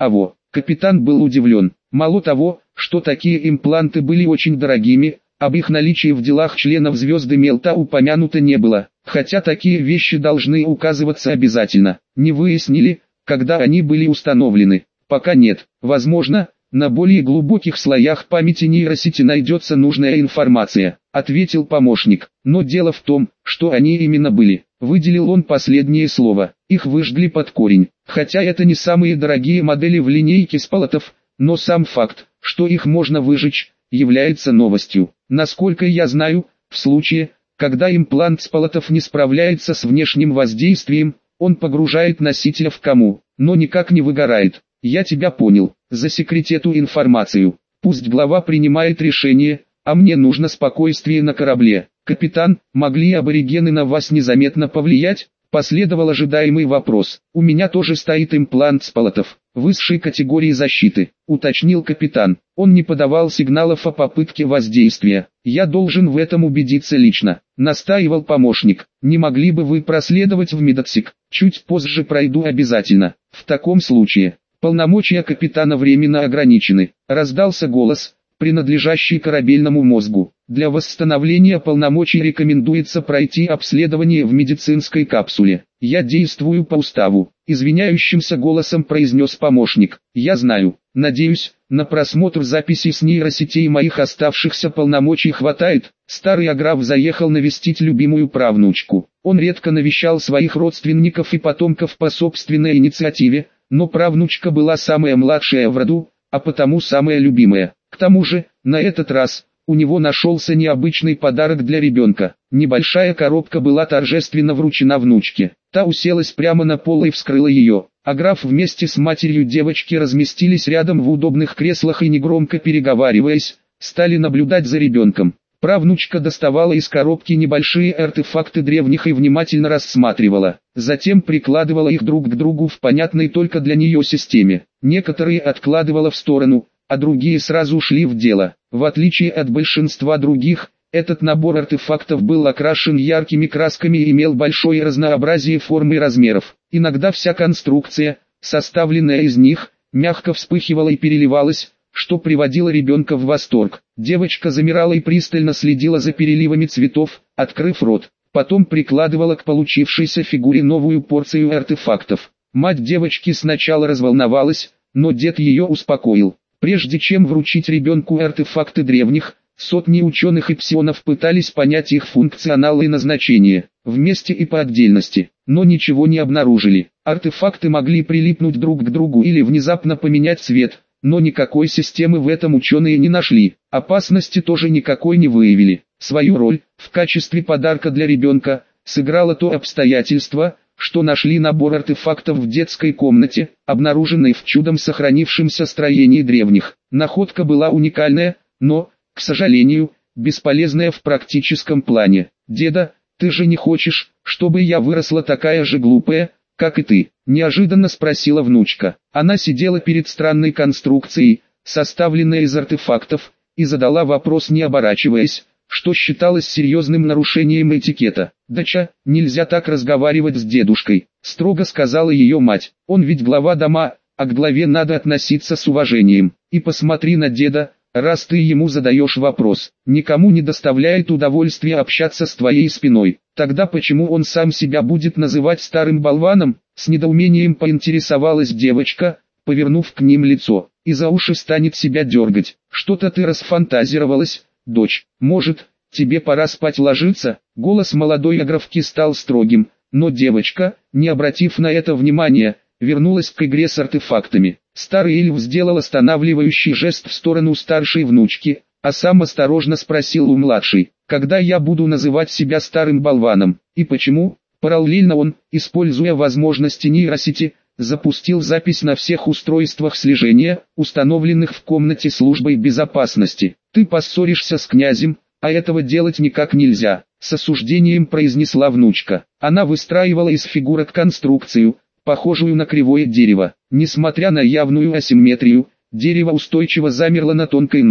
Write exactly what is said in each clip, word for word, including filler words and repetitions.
Аво, капитан был удивлен. Мало того, что такие импланты были очень дорогими, об их наличии в делах членов звезды Мелта упомянуто не было, хотя такие вещи должны указываться обязательно. Не выяснили, когда они были установлены. Пока нет. Возможно, на более глубоких слоях памяти нейросети найдется нужная информация, ответил помощник. Но дело в том, что они именно были. Выделил он последнее слово. Их выжгли под корень. Хотя это не самые дорогие модели в линейке спалотов, но сам факт, что их можно выжечь, является новостью. Насколько я знаю, в случае, когда имплант спалотов не справляется с внешним воздействием, он погружает носителя в кому, но никак не выгорает. Я тебя понял. Засекреть эту информацию. Пусть глава принимает решение, а мне нужно спокойствие на корабле. Капитан, могли аборигены на вас незаметно повлиять? Последовал ожидаемый вопрос. У меня тоже стоит имплант спалотов, высшей категории защиты, уточнил капитан. Он не подавал сигналов о попытке воздействия. Я должен в этом убедиться лично, настаивал помощник. Не могли бы вы проследовать в медотсек? Чуть позже пройду обязательно. В таком случае, полномочия капитана временно ограничены. Раздался голос, принадлежащий корабельному мозгу. Для восстановления полномочий рекомендуется пройти обследование в медицинской капсуле. Я действую по уставу, извиняющимся голосом произнес помощник. Я знаю. Надеюсь, на просмотр записей с нейросетей моих оставшихся полномочий хватает. Старый Аграф заехал навестить любимую правнучку. Он редко навещал своих родственников и потомков по собственной инициативе, но правнучка была самая младшая в роду, а потому самая любимая. К тому же, на этот раз, у него нашелся необычный подарок для ребенка. Небольшая коробка была торжественно вручена внучке. Та уселась прямо на пол и вскрыла ее. Аграф вместе с матерью девочки разместились рядом в удобных креслах и, негромко переговариваясь, стали наблюдать за ребенком. Правнучка доставала из коробки небольшие артефакты древних и внимательно рассматривала. Затем прикладывала их друг к другу в понятной только для нее системе. Некоторые откладывала в сторону, а другие сразу ушли в дело. В отличие от большинства других, этот набор артефактов был окрашен яркими красками и имел большое разнообразие форм и размеров. Иногда вся конструкция, составленная из них, мягко вспыхивала и переливалась, что приводило ребенка в восторг. Девочка замирала и пристально следила за переливами цветов, открыв рот. Потом прикладывала к получившейся фигуре новую порцию артефактов. Мать девочки сначала разволновалась, но дед ее успокоил. Прежде чем вручить ребенку артефакты древних, сотни ученых и псионов пытались понять их функционал и назначение, вместе и по отдельности, но ничего не обнаружили. Артефакты могли прилипнуть друг к другу или внезапно поменять цвет, но никакой системы в этом ученые не нашли. Опасности тоже никакой не выявили. Свою роль, в качестве подарка для ребенка, сыграло то обстоятельство, что нашли набор артефактов в детской комнате, обнаруженный в чудом сохранившемся строении древних. Находка была уникальная, но, к сожалению, бесполезная в практическом плане. «Деда, ты же не хочешь, чтобы я выросла такая же глупая, как и ты?» – неожиданно спросила внучка. Она сидела перед странной конструкцией, составленной из артефактов, и задала вопрос, не оборачиваясь, что считалось серьезным нарушением этикета. «Доча, нельзя так разговаривать с дедушкой», — строго сказала ее мать. «Он ведь глава дома, а к главе надо относиться с уважением. И посмотри на деда, раз ты ему задаешь вопрос. Никому не доставляет удовольствия общаться с твоей спиной. Тогда почему он сам себя будет называть старым болваном?» С недоумением поинтересовалась девочка, повернув к ним лицо. «И за уши станет себя дергать. Что-то ты расфантазировалась, дочь. Может, тебе пора спать ложиться?» Голос молодой Аграфки стал строгим, но девочка, не обратив на это внимания, вернулась к игре с артефактами. Старый эльф сделал останавливающий жест в сторону старшей внучки, а сам осторожно спросил у младшей: «Когда я буду называть себя старым болваном, и почему?» Параллельно он, используя возможности нейросети, запустил запись на всех устройствах слежения, установленных в комнате службой безопасности. «Ты поссоришься с князем, а этого делать никак нельзя», — с осуждением произнесла внучка. Она выстраивала из фигурок конструкцию, похожую на кривое дерево. Несмотря на явную асимметрию, дерево устойчиво замерло на тонкой ножке.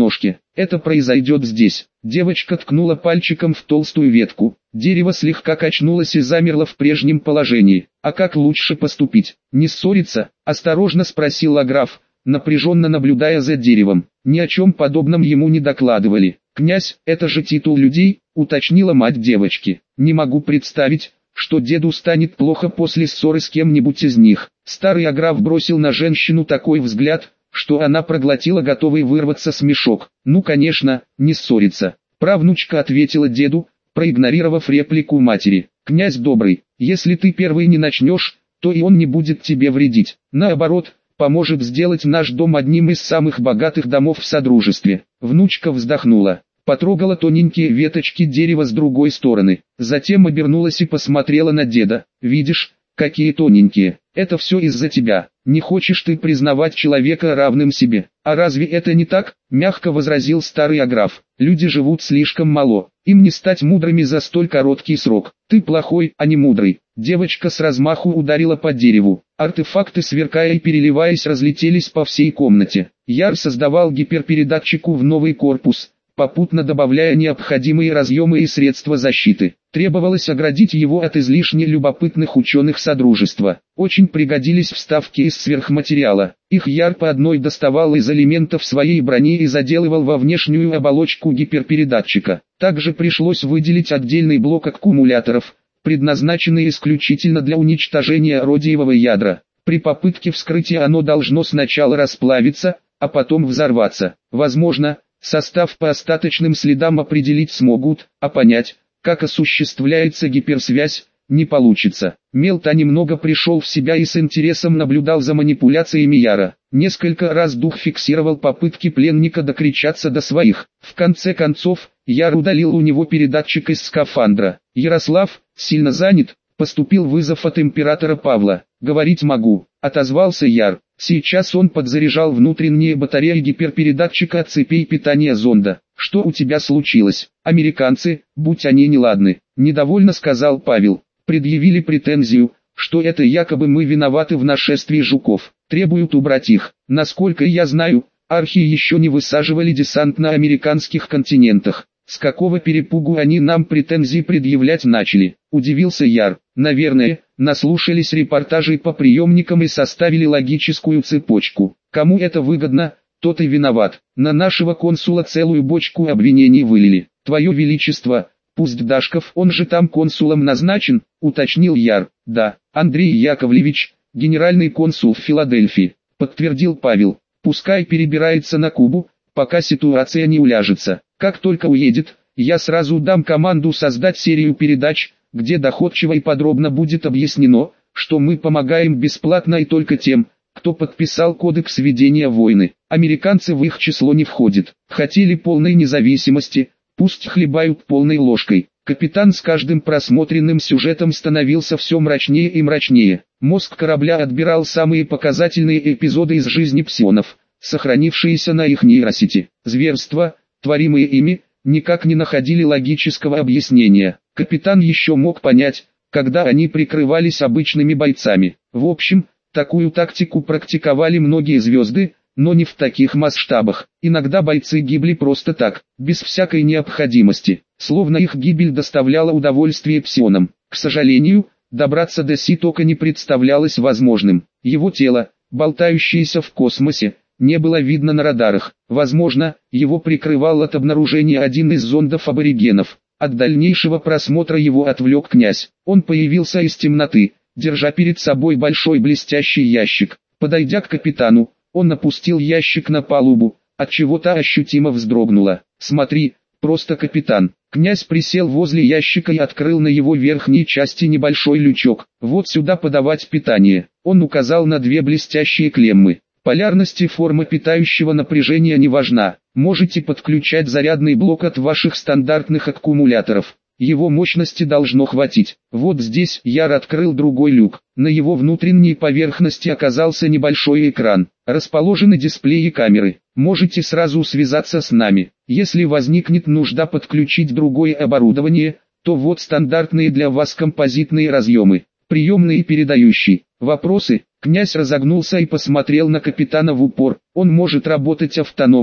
Это произойдет здесь. Девочка ткнула пальчиком в толстую ветку. Дерево слегка качнулось и замерло в прежнем положении. А как лучше поступить? Не ссориться? Осторожно спросил граф, напряженно наблюдая за деревом. Ни о чем подобном ему не докладывали. «Князь, это же титул людей», — уточнила мать девочки. «Не могу представить, что деду станет плохо после ссоры с кем-нибудь из них». Старый граф бросил на женщину такой взгляд, что она проглотила готовый вырваться смешок. «Ну конечно, не ссориться», — правнучка ответила деду, проигнорировав реплику матери. «Князь добрый, если ты первый не начнешь, то и он не будет тебе вредить. Наоборот, поможет сделать наш дом одним из самых богатых домов в содружестве». Внучка вздохнула, потрогала тоненькие веточки дерева с другой стороны, затем обернулась и посмотрела на деда. «Видишь, какие тоненькие, это все из-за тебя, не хочешь ты признавать человека равным себе». «А разве это не так?» – мягко возразил старый граф. «Люди живут слишком мало, им не стать мудрыми за столь короткий срок. Ты плохой, а не мудрый». Девочка с размаху ударила по дереву. Артефакты, сверкая и переливаясь, разлетелись по всей комнате. Яр создавал гиперпередатчику в новый корпус, попутно добавляя необходимые разъемы и средства защиты. Требовалось оградить его от излишне любопытных ученых Содружества. Очень пригодились вставки из сверхматериала. Их Яр по одной доставал из элементов своей брони и заделывал во внешнюю оболочку гиперпередатчика. Также пришлось выделить отдельный блок аккумуляторов, предназначенный исключительно для уничтожения родиевого ядра. При попытке вскрытия оно должно сначала расплавиться, а потом взорваться. Возможно, состав по остаточным следам определить смогут, а понять, как осуществляется гиперсвязь, не получится. Мелта немного пришел в себя и с интересом наблюдал за манипуляциями Яра. Несколько раз дух фиксировал попытки пленника докричаться до своих. В конце концов, Яр удалил у него передатчик из скафандра. «Ярослав, сильно занят?» — поступил вызов от императора Павла. «Говорить могу», — отозвался Яр. Сейчас он подзаряжал внутренние батареи гиперпередатчика от цепей питания зонда. «Что у тебя случилось? Американцы, будь они неладны», — недовольно сказал Павел. «Предъявили претензию, что это якобы мы виноваты в нашествии жуков. Требуют убрать их. Насколько я знаю, архи еще не высаживали десант на американских континентах. С какого перепугу они нам претензии предъявлять начали?» — удивился Яр. «Наверное, наслушались репортажей по приемникам и составили логическую цепочку. Кому это выгодно, тот и виноват. На нашего консула целую бочку обвинений вылили. Твое Величество, пусть Дашков, он же там консулом назначен», — уточнил Яр. «Да, Андрей Яковлевич, генеральный консул в Филадельфии», — подтвердил Павел. «Пускай перебирается на Кубу, пока ситуация не уляжется. Как только уедет, я сразу дам команду создать серию передач, где доходчиво и подробно будет объяснено, что мы помогаем бесплатно и только тем, кто подписал кодекс ведения войны. Американцы в их число не входят. Хотели полной независимости, пусть хлебают полной ложкой». Капитан с каждым просмотренным сюжетом становился все мрачнее и мрачнее. Мозг корабля отбирал самые показательные эпизоды из жизни псионов, сохранившиеся на их нейросети. Зверства, творимые ими, никак не находили логического объяснения. Капитан еще мог понять, когда они прикрывались обычными бойцами. В общем, такую тактику практиковали многие звезды, но не в таких масштабах. Иногда бойцы гибли просто так, без всякой необходимости, словно их гибель доставляла удовольствие псионам. К сожалению, добраться до Ситока не представлялось возможным. Его тело, болтающееся в космосе, не было видно на радарах. Возможно, его прикрывал от обнаружения один из зондов аборигенов. От дальнейшего просмотра его отвлек князь. Он появился из темноты, держа перед собой большой блестящий ящик. Подойдя к капитану, он опустил ящик на палубу, отчего та ощутимо вздрогнула. «Смотри, просто капитан». Князь присел возле ящика и открыл на его верхней части небольшой лючок. «Вот сюда подавать питание». Он указал на две блестящие клеммы. «Полярность и форма питающего напряжения не важна. Можете подключать зарядный блок от ваших стандартных аккумуляторов. Его мощности должно хватить». Вот здесь Яр открыл другой люк. На его внутренней поверхности оказался небольшой экран. Расположены дисплеи и камеры. Можете сразу связаться с нами. Если возникнет нужда подключить другое оборудование, то вот стандартные для вас композитные разъемы, приемный и передающий. Вопросы? Князь разогнулся и посмотрел на капитана в упор. Он может работать автономно,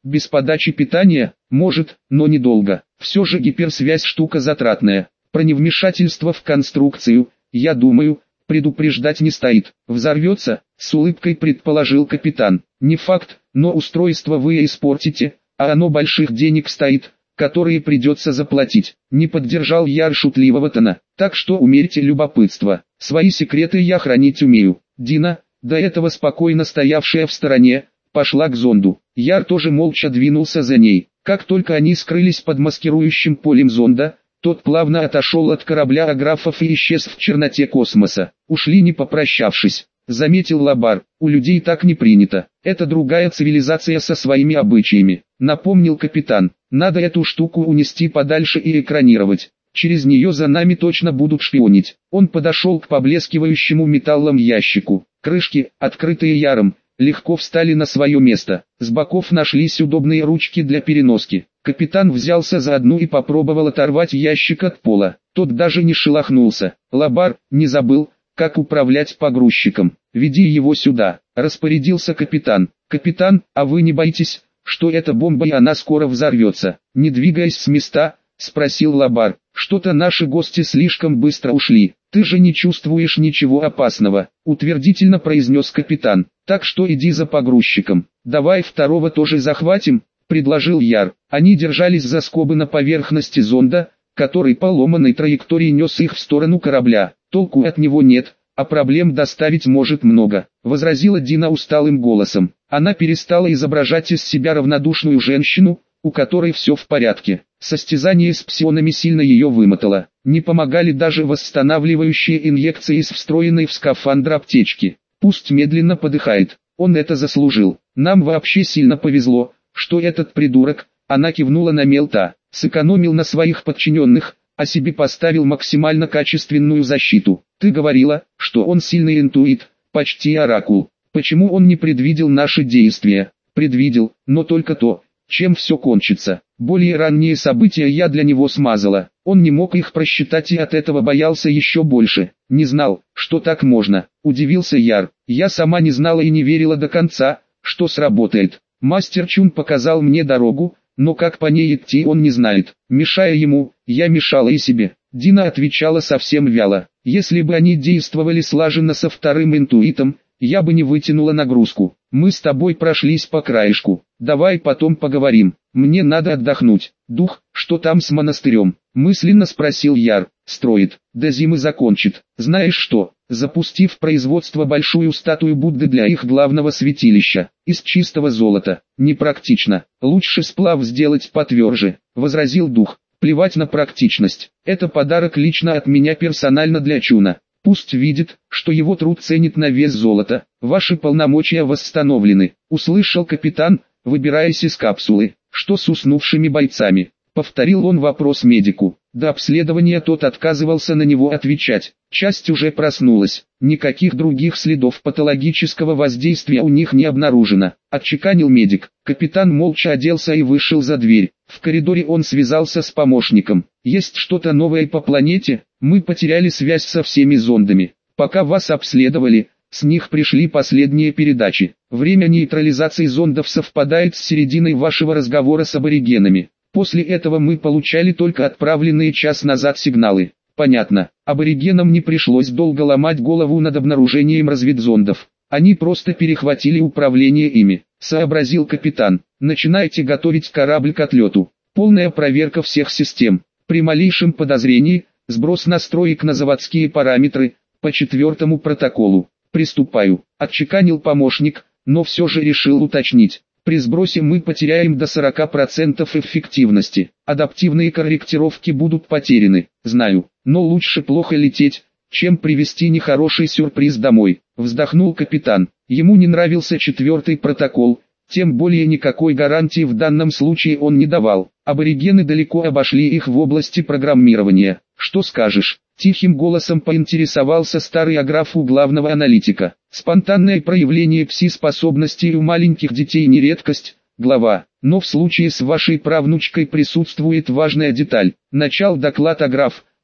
Без подачи питания? Может, но недолго. Все же гиперсвязь штука затратная. Про невмешательство в конструкцию, я думаю, предупреждать не стоит. Взорвется, с улыбкой предположил капитан. Не факт, но устройство вы испортите, а оно больших денег стоит, которые придется заплатить. Не поддержал Яр шутливого тона. Так что умерьте любопытство. Свои секреты я хранить умею. Дина, до этого спокойно стоявшая в стороне, пошла к зонду. Яр тоже молча двинулся за ней. Как только они скрылись под маскирующим полем зонда, тот плавно отошел от корабля Аграфов и исчез в черноте космоса. Ушли не попрощавшись. Заметил Лабар, у людей так не принято. Это другая цивилизация со своими обычаями. Напомнил капитан, надо эту штуку унести подальше и экранировать. Через нее за нами точно будут шпионить. Он подошел к поблескивающему металлом ящику. Крышки, открытые Яром, легко встали на свое место. С боков нашлись удобные ручки для переноски. Капитан взялся за одну и попробовал оторвать ящик от пола. Тот даже не шелохнулся. Лабар, не забыл, как управлять погрузчиком. Веди его сюда, распорядился капитан. Капитан, а вы не боитесь, что эта бомба и она скоро взорвется? Не двигаясь с места, спросил Лабар. Что-то наши гости слишком быстро ушли. Ты же не чувствуешь ничего опасного, утвердительно произнес капитан. Так что иди за погрузчиком. Давай второго тоже захватим, предложил Яр. Они держались за скобы на поверхности зонда, который по ломаной траектории нес их в сторону корабля. Толку от него нет, а проблем доставить может много, возразила Дина усталым голосом. Она перестала изображать из себя равнодушную женщину, у которой все в порядке. Состязание с псионами сильно ее вымотало. Не помогали даже восстанавливающие инъекции из встроенной в скафандр аптечки. Пусть медленно подыхает, он это заслужил. Нам вообще сильно повезло, что этот придурок, она кивнула на Мелта, сэкономил на своих подчиненных, а себе поставил максимально качественную защиту. Ты говорила, что он сильный интуит, почти оракул. Почему он не предвидел наши действия? Предвидел, но только то, чем все кончится. Более ранние события я для него смазала. Он не мог их просчитать и от этого боялся еще больше. Не знал, что так можно. Удивился Яр. Я сама не знала и не верила до конца, что сработает. Мастер Чун показал мне дорогу, но как по ней идти он не знает. Мешая ему, я мешала и себе. Дина отвечала совсем вяло. Если бы они действовали слаженно со вторым интуитом, я бы не вытянула нагрузку. Мы с тобой прошлись по краешку. Давай потом поговорим. Мне надо отдохнуть. Дух, что там с монастырем? Мысленно спросил Яр. Строит. До зимы закончит. Знаешь что? Запустив в производство большую статую Будды для их главного святилища. Из чистого золота. Непрактично. Лучше сплав сделать потверже. Возразил дух. Плевать на практичность. Это подарок лично от меня персонально для Чуна. Пусть видит, что его труд ценит на вес золота. Ваши полномочия восстановлены. Услышал капитан, выбираясь из капсулы. Что с уснувшими бойцами? Повторил он вопрос медику. До обследования тот отказывался на него отвечать. Часть уже проснулась. Никаких других следов патологического воздействия у них не обнаружено. Отчеканил медик. Капитан молча оделся и вышел за дверь. В коридоре он связался с помощником. Есть что-то новое по планете? Мы потеряли связь со всеми зондами. Пока вас обследовали, с них пришли последние передачи. Время нейтрализации зондов совпадает с серединой вашего разговора с аборигенами. После этого мы получали только отправленные час назад сигналы. Понятно, аборигенам не пришлось долго ломать голову над обнаружением разведзондов. Они просто перехватили управление ими, сообразил капитан. Начинайте готовить корабль к отлету. Полная проверка всех систем. При малейшем подозрении, сброс настроек на заводские параметры, по четвертому протоколу. Приступаю, отчеканил помощник, но все же решил уточнить. При сбросе мы потеряем до сорока процентов эффективности. Адаптивные корректировки будут потеряны, знаю, но лучше плохо лететь, чем привезти нехороший сюрприз домой. Вздохнул капитан. Ему не нравился четвертый протокол, тем более никакой гарантии в данном случае он не давал. Аборигены далеко обошли их в области программирования. Что скажешь? Тихим голосом поинтересовался старый аграф у главного аналитика. Спонтанное проявление пси-способностей у маленьких детей не редкость, глава. Но в случае с вашей правнучкой присутствует важная деталь. Начал доклад аграф.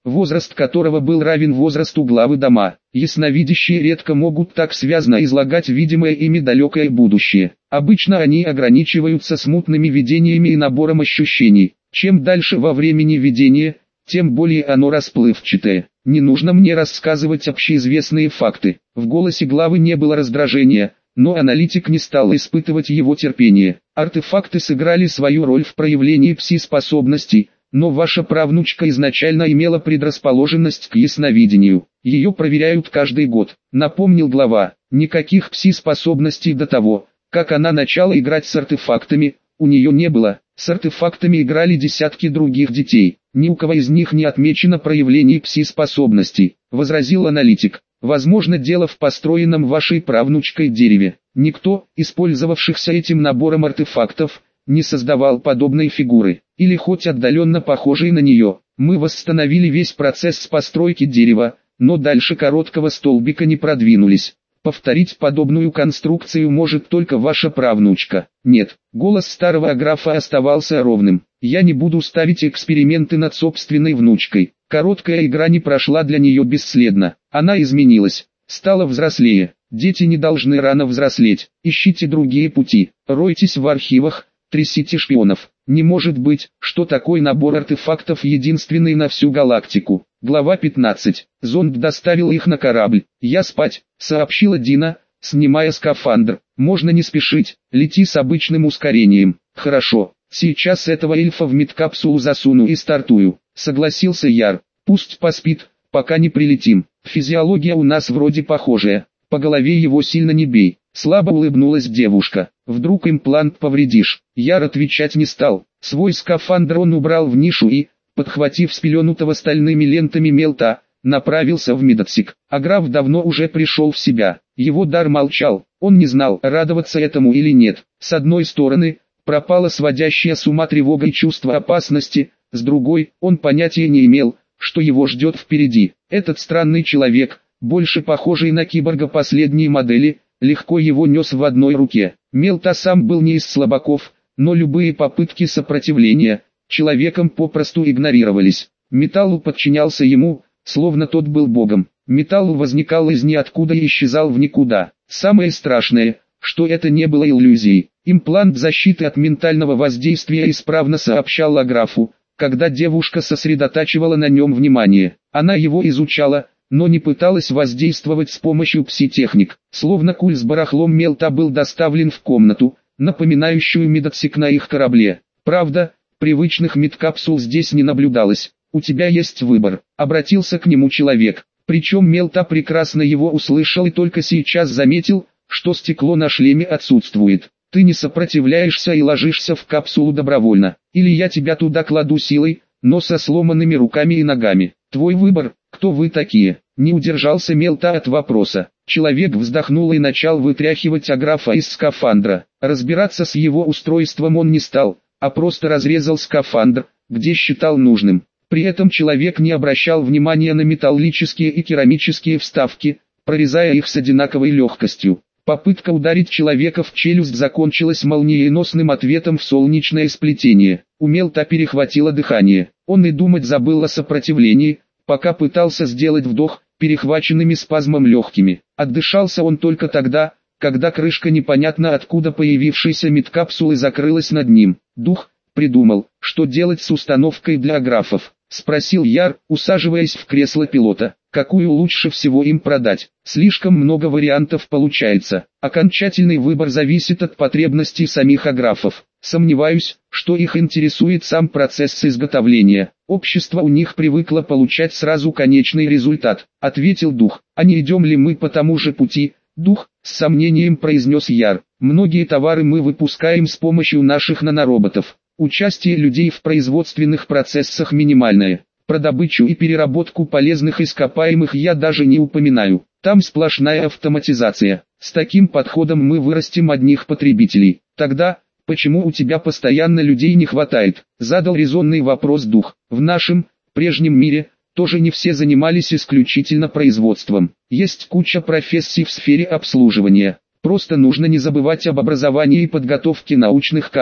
возраст которого был равен возрасту главы дома. Ясновидящие редко могут так связно излагать видимое ими далекое будущее. Обычно они ограничиваются смутными видениями и набором ощущений. Чем дальше во времени видение, тем более оно расплывчатое. Не нужно мне рассказывать общеизвестные факты. В голосе главы не было раздражения, но аналитик не стал испытывать его терпение. Артефакты сыграли свою роль в проявлении пси-способностей, но ваша правнучка изначально имела предрасположенность к ясновидению. Ее проверяют каждый год, напомнил глава. Никаких пси-способностей до того, как она начала играть с артефактами, у нее не было. С артефактами играли десятки других детей. Ни у кого из них не отмечено проявление пси-способностей, возразил аналитик. Возможно, дело в построенном вашей правнучкой дереве. Никто, использовавшихся этим набором артефактов, не создавал подобной фигуры, или хоть отдаленно похожей на нее. Мы восстановили весь процесс постройки дерева, но дальше короткого столбика не продвинулись. Повторить подобную конструкцию может только ваша правнучка. Нет, голос старого аграфа оставался ровным. Я не буду ставить эксперименты над собственной внучкой. Короткая игра не прошла для нее бесследно. Она изменилась, стала взрослее. Дети не должны рано взрослеть. Ищите другие пути, ройтесь в архивах, трясите шпионов. Не может быть, что такой набор артефактов единственный на всю галактику. Глава пятнадцать. Зонд доставил их на корабль. Я спать, сообщила Дина, снимая скафандр. Можно не спешить, лети с обычным ускорением. Хорошо, сейчас этого эльфа в медкапсулу засуну и стартую, согласился Яр. Пусть поспит, пока не прилетим. Физиология у нас вроде похожая. По голове его сильно не бей. Слабо улыбнулась девушка. Вдруг имплант повредишь. Яр отвечать не стал. Свой скафандр он убрал в нишу и, подхватив спеленутого стальными лентами мелта, направился в медотсек. Аграф давно уже пришел в себя. Его дар молчал. Он не знал, радоваться этому или нет. С одной стороны, пропала сводящая с ума тревога и чувство опасности. С другой, он понятия не имел, что его ждет впереди. Этот странный человек, больше похожий на киборга последней модели, легко его нес в одной руке. Мелта сам был не из слабаков, но любые попытки сопротивления человеком попросту игнорировались. Металлу подчинялся ему, словно тот был богом. Металл возникал из ниоткуда и исчезал в никуда. Самое страшное, что это не было иллюзией. Имплант защиты от ментального воздействия исправно сообщал аграфу, когда девушка сосредотачивала на нем внимание. Она его изучала, но не пыталась воздействовать с помощью пси-техник. Словно куль с барахлом мелта был доставлен в комнату, напоминающую медотсек на их корабле. Правда, привычных медкапсул здесь не наблюдалось. «У тебя есть выбор», — обратился к нему человек. Причем мелта прекрасно его услышал и только сейчас заметил, что стекло на шлеме отсутствует. «Ты не сопротивляешься и ложишься в капсулу добровольно, или я тебя туда кладу силой, но со сломанными руками и ногами. Твой выбор. Кто вы такие?» Не удержался мелта от вопроса. Человек вздохнул и начал вытряхивать аграфа из скафандра. Разбираться с его устройством он не стал, а просто разрезал скафандр, где считал нужным. При этом человек не обращал внимания на металлические и керамические вставки, прорезая их с одинаковой легкостью. Попытка ударить человека в челюсть закончилась молниеносным ответом в солнечное сплетение. У мелта перехватило дыхание. Он и думать забыл о сопротивлении, пока пытался сделать вдох, перехваченными спазмом легкими. Отдышался он только тогда, когда крышка непонятно откуда появившейся медкапсулы закрылась над ним. «Дух, придумал, что делать с установкой для аграфов?» — спросил Яр, усаживаясь в кресло пилота. «Какую лучше всего им продать? Слишком много вариантов получается. Окончательный выбор зависит от потребностей самих аграфов. Сомневаюсь, что их интересует сам процесс изготовления. Общество у них привыкло получать сразу конечный результат», — ответил дух. «А не идем ли мы по тому же пути?» «Дух», — с сомнением произнес Яр. «Многие товары мы выпускаем с помощью наших нанороботов. Участие людей в производственных процессах минимальное. Про добычу и переработку полезных ископаемых я даже не упоминаю. Там сплошная автоматизация. С таким подходом мы вырастим одних потребителей. Тогда, почему у тебя постоянно людей не хватает?» Задал резонный вопрос дух. «В нашем, прежнем мире, тоже не все занимались исключительно производством. Есть куча профессий в сфере обслуживания. Просто нужно не забывать об образовании и подготовке научных кадров.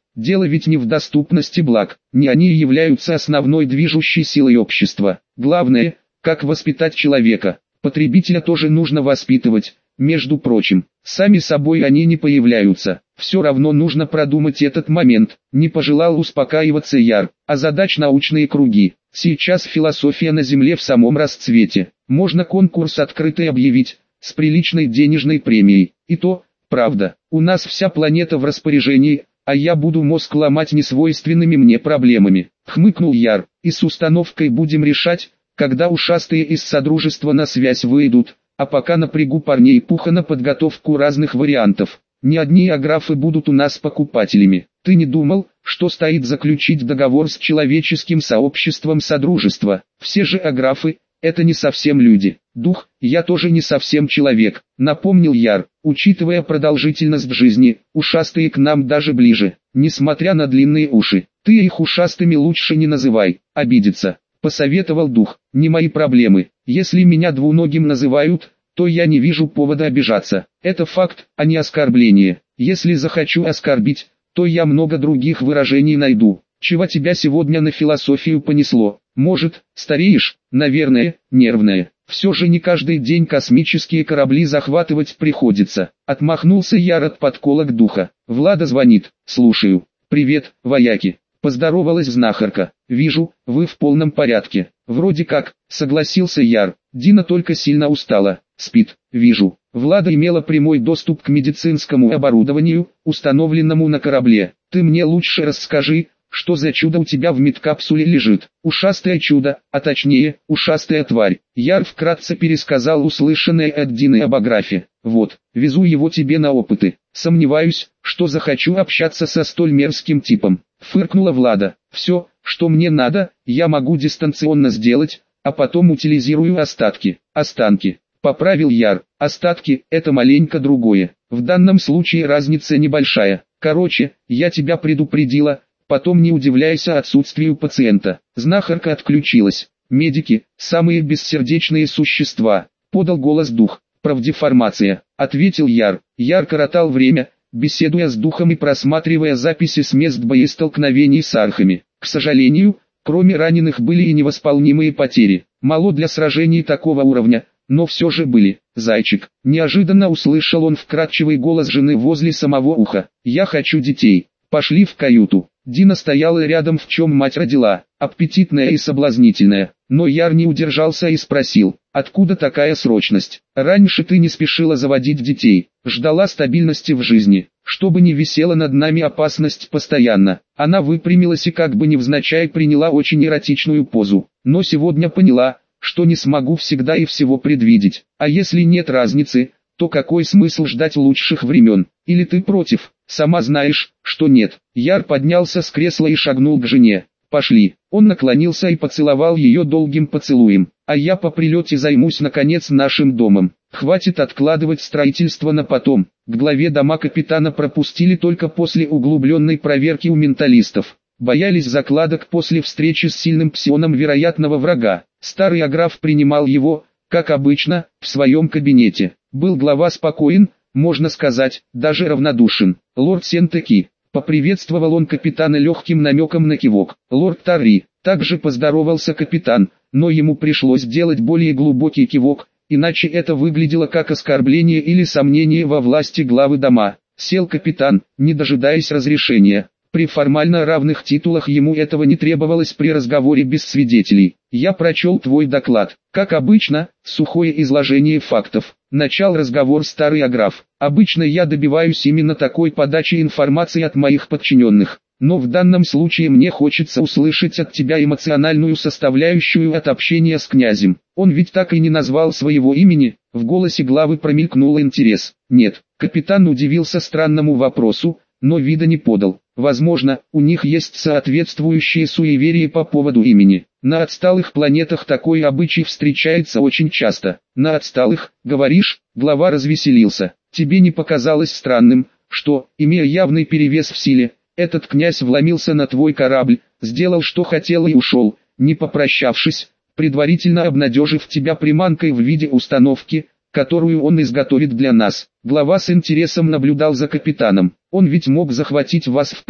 Дело ведь не в доступности благ, не они являются основной движущей силой общества. Главное, как воспитать человека. Потребителя тоже нужно воспитывать, между прочим. Сами собой они не появляются. Все равно нужно продумать этот момент. Не пожелал успокаиваться Яр. А задач научные круги. Сейчас философия на Земле в самом расцвете. Можно конкурс открытый объявить, с приличной денежной премией. И то, правда, у нас вся планета в распоряжении, а я буду мозг ломать несвойственными мне проблемами. Хмыкнул Яр. И с установкой будем решать, когда ушастые из Содружества на связь выйдут, а пока напрягу парней Пуха на подготовку разных вариантов. Не одни аграфы будут у нас покупателями. Ты не думал, что стоит заключить договор с человеческим сообществом Содружества? Все же аграфы – это не совсем люди. Дух, я тоже не совсем человек, напомнил Яр. Учитывая продолжительность жизни, ушастые к нам даже ближе, несмотря на длинные уши. Ты их ушастыми лучше не называй, обидится. Посоветовал дух. Не мои проблемы. Если меня двуногим называют, то я не вижу повода обижаться. Это факт, а не оскорбление. Если захочу оскорбить, то я много других выражений найду. Чего тебя сегодня на философию понесло? Может, стареешь? Наверное, нервная. Все же не каждый день космические корабли захватывать приходится. Отмахнулся Яр от подколок духа. Влада звонит. Слушаю. Привет, вояки. Поздоровалась знахарка. Вижу, вы в полном порядке. Вроде как, согласился Яр. Дина только сильно устала. Спит. Вижу. Влада имела прямой доступ к медицинскому оборудованию, установленному на корабле. Ты мне лучше расскажи, что за чудо у тебя в медкапсуле лежит. Ушастое чудо, а точнее, ушастая тварь. Яр вкратце пересказал услышанное от Дины об аграфе. Вот, везу его тебе на опыты. Сомневаюсь, что захочу общаться со столь мерзким типом. Фыркнула Влада. Все, что мне надо, я могу дистанционно сделать, а потом утилизирую остатки. Останки. Поправил Яр. Остатки – это маленько другое. В данном случае разница небольшая. Короче, я тебя предупредила, потом не удивляйся отсутствию пациента. Знахарка отключилась. Медики – самые бессердечные существа. Подал голос дух. Правдеформация. Ответил Яр. Яр коротал время, беседуя с духом и просматривая записи с мест боестолкновений с архами. К сожалению, кроме раненых были и невосполнимые потери. Мало для сражений такого уровня, но все же были. «Зайчик», неожиданно услышал он вкрадчивый голос жены возле самого уха. «Я хочу детей. Пошли в каюту». Дина стояла рядом, в чем мать родила, аппетитная и соблазнительная. Но Яр не удержался и спросил, откуда такая срочность? Раньше ты не спешила заводить детей, ждала стабильности в жизни, чтобы не висела над нами опасность постоянно. Она выпрямилась и как бы невзначай приняла очень эротичную позу. Но сегодня поняла, что не смогу всегда и всего предвидеть. А если нет разницы, то какой смысл ждать лучших времен? Или ты против? Сама знаешь, что нет. Яр поднялся с кресла и шагнул к жене. Пошли. Он наклонился и поцеловал ее долгим поцелуем. А я по прилете займусь наконец нашим домом. Хватит откладывать строительство на потом. К главе дома капитана пропустили только после углубленной проверки у менталистов. Боялись закладок после встречи с сильным псионом вероятного врага. Старый аграф принимал его, как обычно, в своем кабинете. Был глава спокоен, можно сказать, даже равнодушен. Лорд Сентеки. Поприветствовал он капитана легким намеком на кивок. Лорд Тарри. Также поздоровался капитан, но ему пришлось сделать более глубокий кивок, иначе это выглядело как оскорбление или сомнение во власти главы дома. Сел капитан, не дожидаясь разрешения. При формально равных титулах ему этого не требовалось при разговоре без свидетелей. «Я прочел твой доклад. Как обычно, сухое изложение фактов». Начал разговор старый аграф. «Обычно я добиваюсь именно такой подачи информации от моих подчиненных. Но в данном случае мне хочется услышать от тебя эмоциональную составляющую от общения с князем. Он ведь так и не назвал своего имени». В голосе главы промелькнул интерес. «Нет». Капитан удивился странному вопросу, но вида не подал. Возможно, у них есть соответствующие суеверия по поводу имени. На отсталых планетах такой обычай встречается очень часто. На отсталых, говоришь? Глава развеселился. Тебе не показалось странным, что, имея явный перевес в силе, этот князь вломился на твой корабль, сделал что хотел и ушел, не попрощавшись, предварительно обнадежив тебя приманкой в виде установки, которую он изготовит для нас. Глава с интересом наблюдал за капитаном. Он ведь мог захватить вас в плен.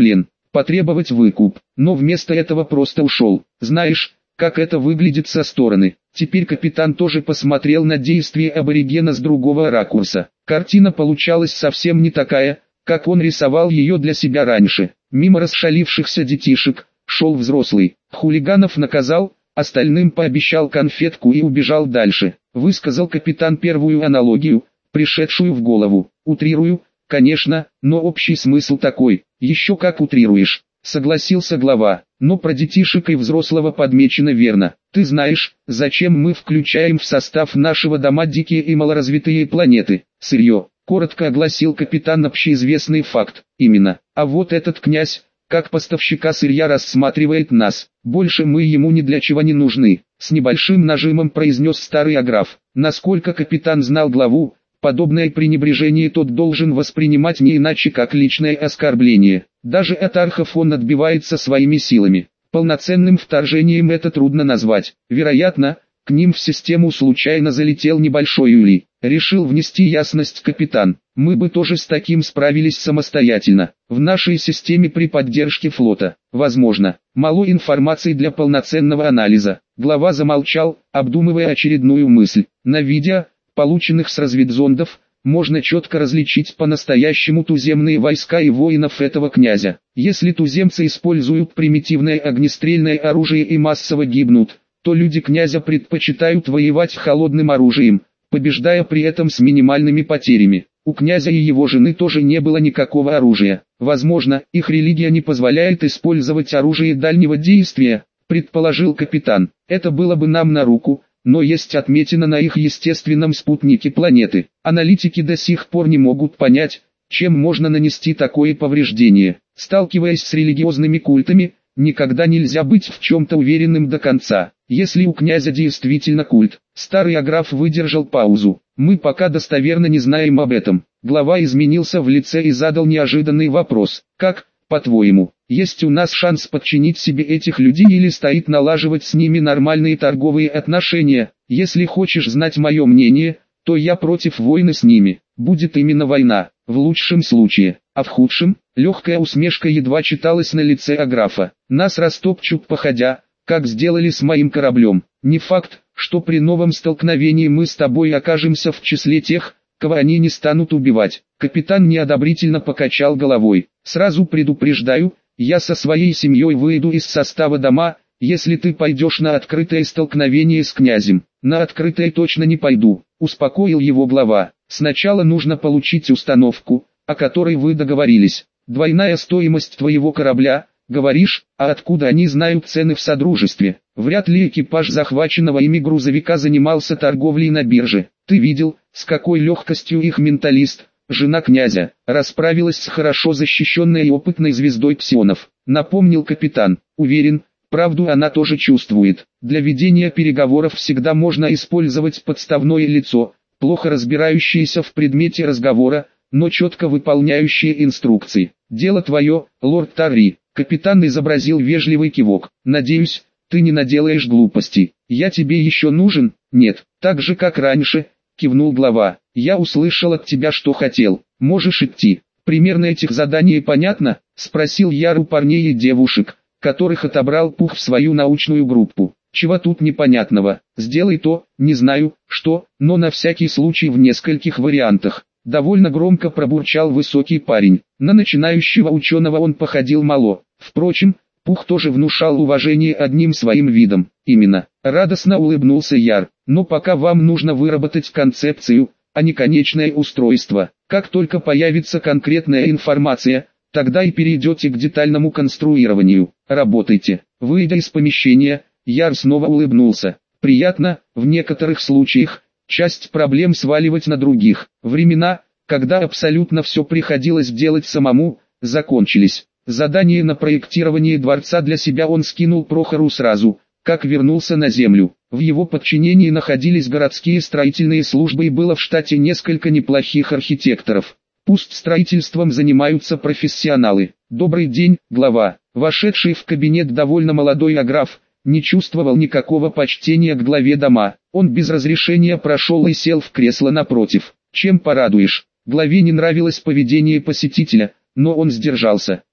потребовать выкуп, но вместо этого просто ушел. Знаешь, как это выглядит со стороны. Теперь капитан тоже посмотрел на действия аборигена с другого ракурса. Картина получалась совсем не такая, как он рисовал ее для себя раньше. Мимо расшалившихся детишек шел взрослый, хулиганов наказал, остальным пообещал конфетку и убежал дальше. Высказал капитан первую аналогию, пришедшую в голову. Утрирую, конечно, но общий смысл такой. Еще как утрируешь, согласился глава. Но про детишек и взрослого подмечено верно. Ты знаешь, зачем мы включаем в состав нашего дома дикие и малоразвитые планеты? Сырье. Коротко огласил капитан общеизвестный факт. Именно. А вот этот князь, как поставщика сырья, рассматривает нас. Больше мы ему ни для чего не нужны. С небольшим нажимом произнес старый аграф. Насколько капитан знал главу, подобное пренебрежение тот должен воспринимать не иначе как личное оскорбление. Даже от архов он отбивается своими силами. Полноценным вторжением это трудно назвать. Вероятно, к ним в систему случайно залетел небольшой улей. Решил внести ясность капитан. Мы бы тоже с таким справились самостоятельно. В нашей системе при поддержке флота. Возможно, мало информации для полноценного анализа. Глава замолчал, обдумывая очередную мысль. На видео, полученных с разведзондов, можно четко различить по-настоящему туземные войска и воинов этого князя. Если туземцы используют примитивное огнестрельное оружие и массово гибнут, то люди князя предпочитают воевать холодным оружием, побеждая при этом с минимальными потерями. У князя и его жены тоже не было никакого оружия. Возможно, их религия не позволяет использовать оружие дальнего действия, предположил капитан. Это было бы нам на руку, но есть отметина на их естественном спутнике планеты. Аналитики до сих пор не могут понять, чем можно нанести такое повреждение. Сталкиваясь с религиозными культами, никогда нельзя быть в чем-то уверенным до конца. Если у князя действительно культ, старый аграф выдержал паузу. Мы пока достоверно не знаем об этом. Глава изменился в лице и задал неожиданный вопрос. Как, по-твоему, есть у нас шанс подчинить себе этих людей или стоит налаживать с ними нормальные торговые отношения? Если хочешь знать мое мнение, то я против войны с ними. Будет именно война, в лучшем случае, а в худшем, легкая усмешка едва читалась на лице аграфа. Нас растопчут походя, как сделали с моим кораблем. Не факт, что при новом столкновении мы с тобой окажемся в числе тех, кого они не станут убивать. Капитан неодобрительно покачал головой. Сразу предупреждаю, я со своей семьей выйду из состава дома, если ты пойдешь на открытое столкновение с князем. На открытое точно не пойду, успокоил его глава. Сначала нужно получить установку, о которой вы договорились. Двойная стоимость твоего корабля, говоришь, а откуда они знают цены в Содружестве? Вряд ли экипаж захваченного ими грузовика занимался торговлей на бирже. Ты видел, с какой легкостью их менталист, жена князя, расправилась с хорошо защищенной и опытной звездой псионов. Напомнил капитан. Уверен, правду она тоже чувствует. Для ведения переговоров всегда можно использовать подставное лицо, плохо разбирающееся в предмете разговора, но четко выполняющее инструкции. Дело твое, лорд Тарри. Капитан изобразил вежливый кивок. Надеюсь, ты не наделаешь глупостей. Я тебе еще нужен? Нет, так же как раньше, кивнул глава. Я услышал от тебя, что хотел. Можешь идти. Примерно этих заданий понятно? Спросил я у парней и девушек, которых отобрал Пух в свою научную группу. Чего тут непонятного? Сделай то, не знаю, что, но на всякий случай в нескольких вариантах. Довольно громко пробурчал высокий парень. На начинающего ученого он походил мало. Впрочем, Пух тоже внушал уважение одним своим видом. Именно. Радостно улыбнулся Яр. Но пока вам нужно выработать концепцию, а не конечное устройство. Как только появится конкретная информация, тогда и перейдете к детальному конструированию. Работайте. Выйдя из помещения, Яр снова улыбнулся. Приятно, в некоторых случаях, часть проблем сваливать на других. Времена, когда абсолютно все приходилось делать самому, закончились. Задание на проектирование дворца для себя он скинул Прохору сразу, как вернулся на землю. В его подчинении находились городские строительные службы и было в штате несколько неплохих архитекторов. Пусть строительством занимаются профессионалы. Добрый день, глава. Вошедший в кабинет довольно молодой аграф не чувствовал никакого почтения к главе дома. Он без разрешения прошел и сел в кресло напротив. Чем порадуешь? Главе не нравилось поведение посетителя, но он сдержался.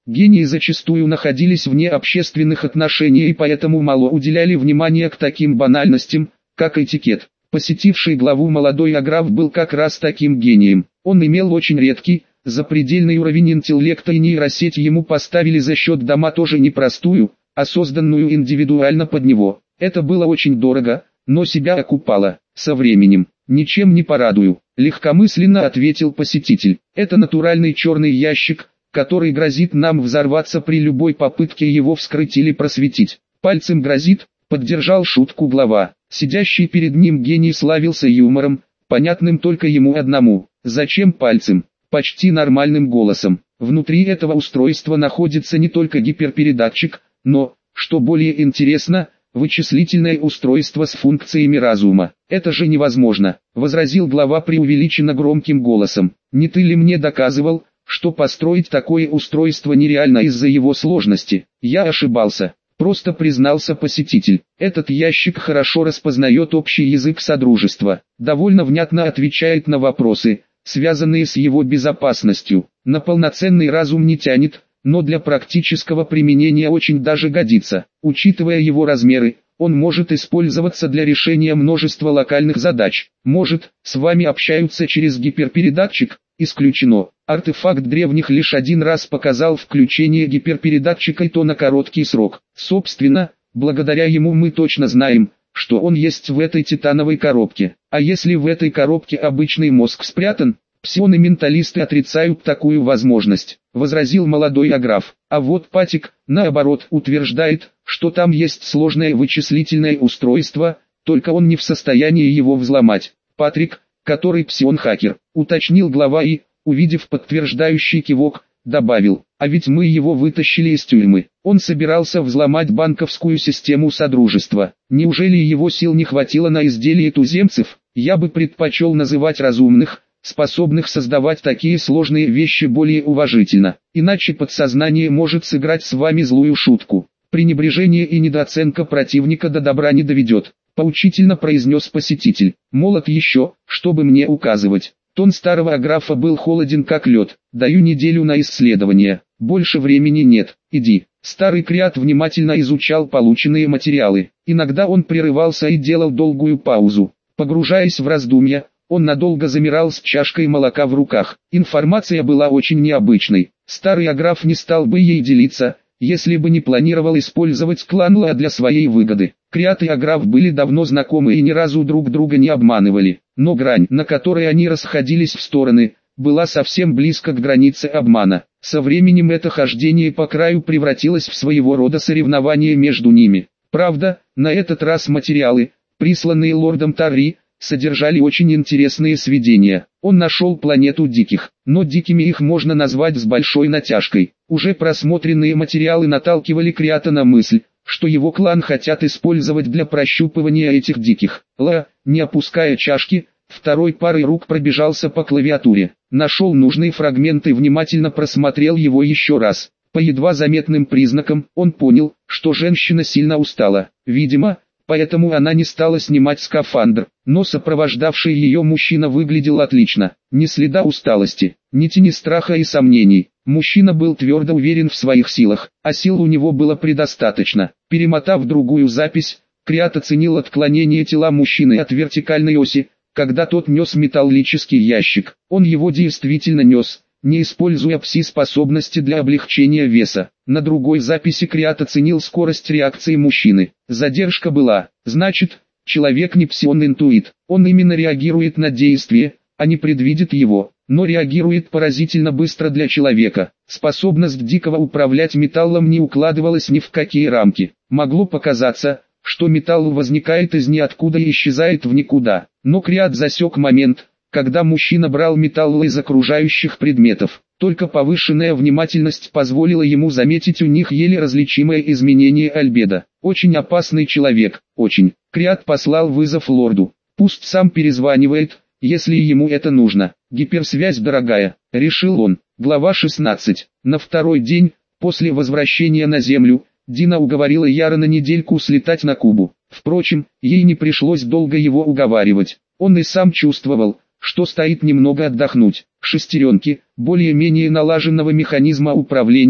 Гении зачастую находились вне общественных отношений и поэтому мало уделяли внимания к таким банальностям, как этикет. Посетивший главу молодой аграф был как раз таким гением. Он имел очень редкий, запредельный уровень интеллекта, и нейросеть ему поставили за счет дома тоже непростую, а созданную индивидуально под него. Это было очень дорого, но себя окупало. Со временем, ничем не порадую, легкомысленно ответил посетитель. Это натуральный черный ящик, который грозит нам взорваться при любой попытке его вскрыть или просветить. Пальцем грозит, поддержал шутку глава. Сидящий перед ним гений славился юмором, понятным только ему одному. Зачем пальцем? Почти нормальным голосом. Внутри этого устройства находится не только гиперпередатчик, но, что более интересно, вычислительное устройство с функциями разума. Это же невозможно, возразил глава преувеличенно громким голосом. Не ты ли мне доказывал, что построить такое устройство нереально из-за его сложности? Я ошибался. Просто признался посетитель. Этот ящик хорошо распознает общий язык содружества, довольно внятно отвечает на вопросы, связанные с его безопасностью. На полноценный разум не тянет, но для практического применения очень даже годится. Учитывая его размеры, он может использоваться для решения множества локальных задач. Может, с вами общаются через гиперпередатчик? Исключено. Артефакт древних лишь один раз показал включение гиперпередатчика, и то на короткий срок. Собственно, благодаря ему мы точно знаем, что он есть в этой титановой коробке. А если в этой коробке обычный мозг спрятан, псионы-менталисты отрицают такую возможность, возразил молодой аграф. А вот Патик, наоборот, утверждает, что там есть сложное вычислительное устройство, только он не в состоянии его взломать. Патрик, который псион-хакер, уточнил глава и, увидев подтверждающий кивок, добавил: а ведь мы его вытащили из тюрьмы. Он собирался взломать банковскую систему Содружества. Неужели его сил не хватило на изделие туземцев? Я бы предпочел называть разумных, способных создавать такие сложные вещи, более уважительно. Иначе подсознание может сыграть с вами злую шутку. Пренебрежение и недооценка противника до добра не доведет. Поучительно произнес посетитель. Молод еще, чтобы мне указывать. Тон старого аграфа был холоден как лед. Даю неделю на исследование. Больше времени нет. Иди. Старый креат внимательно изучал полученные материалы. Иногда он прерывался и делал долгую паузу. Погружаясь в раздумья, он надолго замирал с чашкой молока в руках. Информация была очень необычной. Старый аграф не стал бы ей делиться, если бы не планировал использовать клан Ла для своей выгоды. Креат и аграф были давно знакомы и ни разу друг друга не обманывали, но грань, на которой они расходились в стороны, была совсем близко к границе обмана. Со временем это хождение по краю превратилось в своего рода соревнование между ними. Правда, на этот раз материалы, присланные лордом Тарри, содержали очень интересные сведения. Он нашел планету диких, но дикими их можно назвать с большой натяжкой. Уже просмотренные материалы наталкивали Креата на мысль, что его клан хотят использовать для прощупывания этих диких. Ла, не опуская чашки, второй парой рук пробежался по клавиатуре, нашел нужный фрагмент и внимательно просмотрел его еще раз. По едва заметным признакам он понял, что женщина сильно устала. Видимо, поэтому она не стала снимать скафандр, но сопровождавший ее мужчина выглядел отлично. Ни следа усталости, ни тени страха и сомнений. Мужчина был твердо уверен в своих силах, а сил у него было предостаточно. Перемотав другую запись, Креат оценил отклонение тела мужчины от вертикальной оси, когда тот нес металлический ящик. Он его действительно нес, не используя пси-способности для облегчения веса. На другой записи Креат оценил скорость реакции мужчины. Задержка была, значит, человек не псион-интуит. Он именно реагирует на действие, а не предвидит его, но реагирует поразительно быстро для человека. Способность дикого управлять металлом не укладывалась ни в какие рамки. Могло показаться, что металл возникает из ниоткуда и исчезает в никуда. Но Креат засек момент, когда мужчина брал металл из окружающих предметов. Только повышенная внимательность позволила ему заметить у них еле различимое изменение альбедо. Очень опасный человек, очень. Креат послал вызов лорду. Пусть сам перезванивает, если ему это нужно. Гиперсвязь дорогая, решил он. Глава шестнадцать. На второй день, после возвращения на Землю, Дина уговорила Яра на недельку слетать на Кубу. Впрочем, ей не пришлось долго его уговаривать. Он и сам чувствовал, что стоит немного отдохнуть. Шестеренки, более-менее налаженного механизма управления,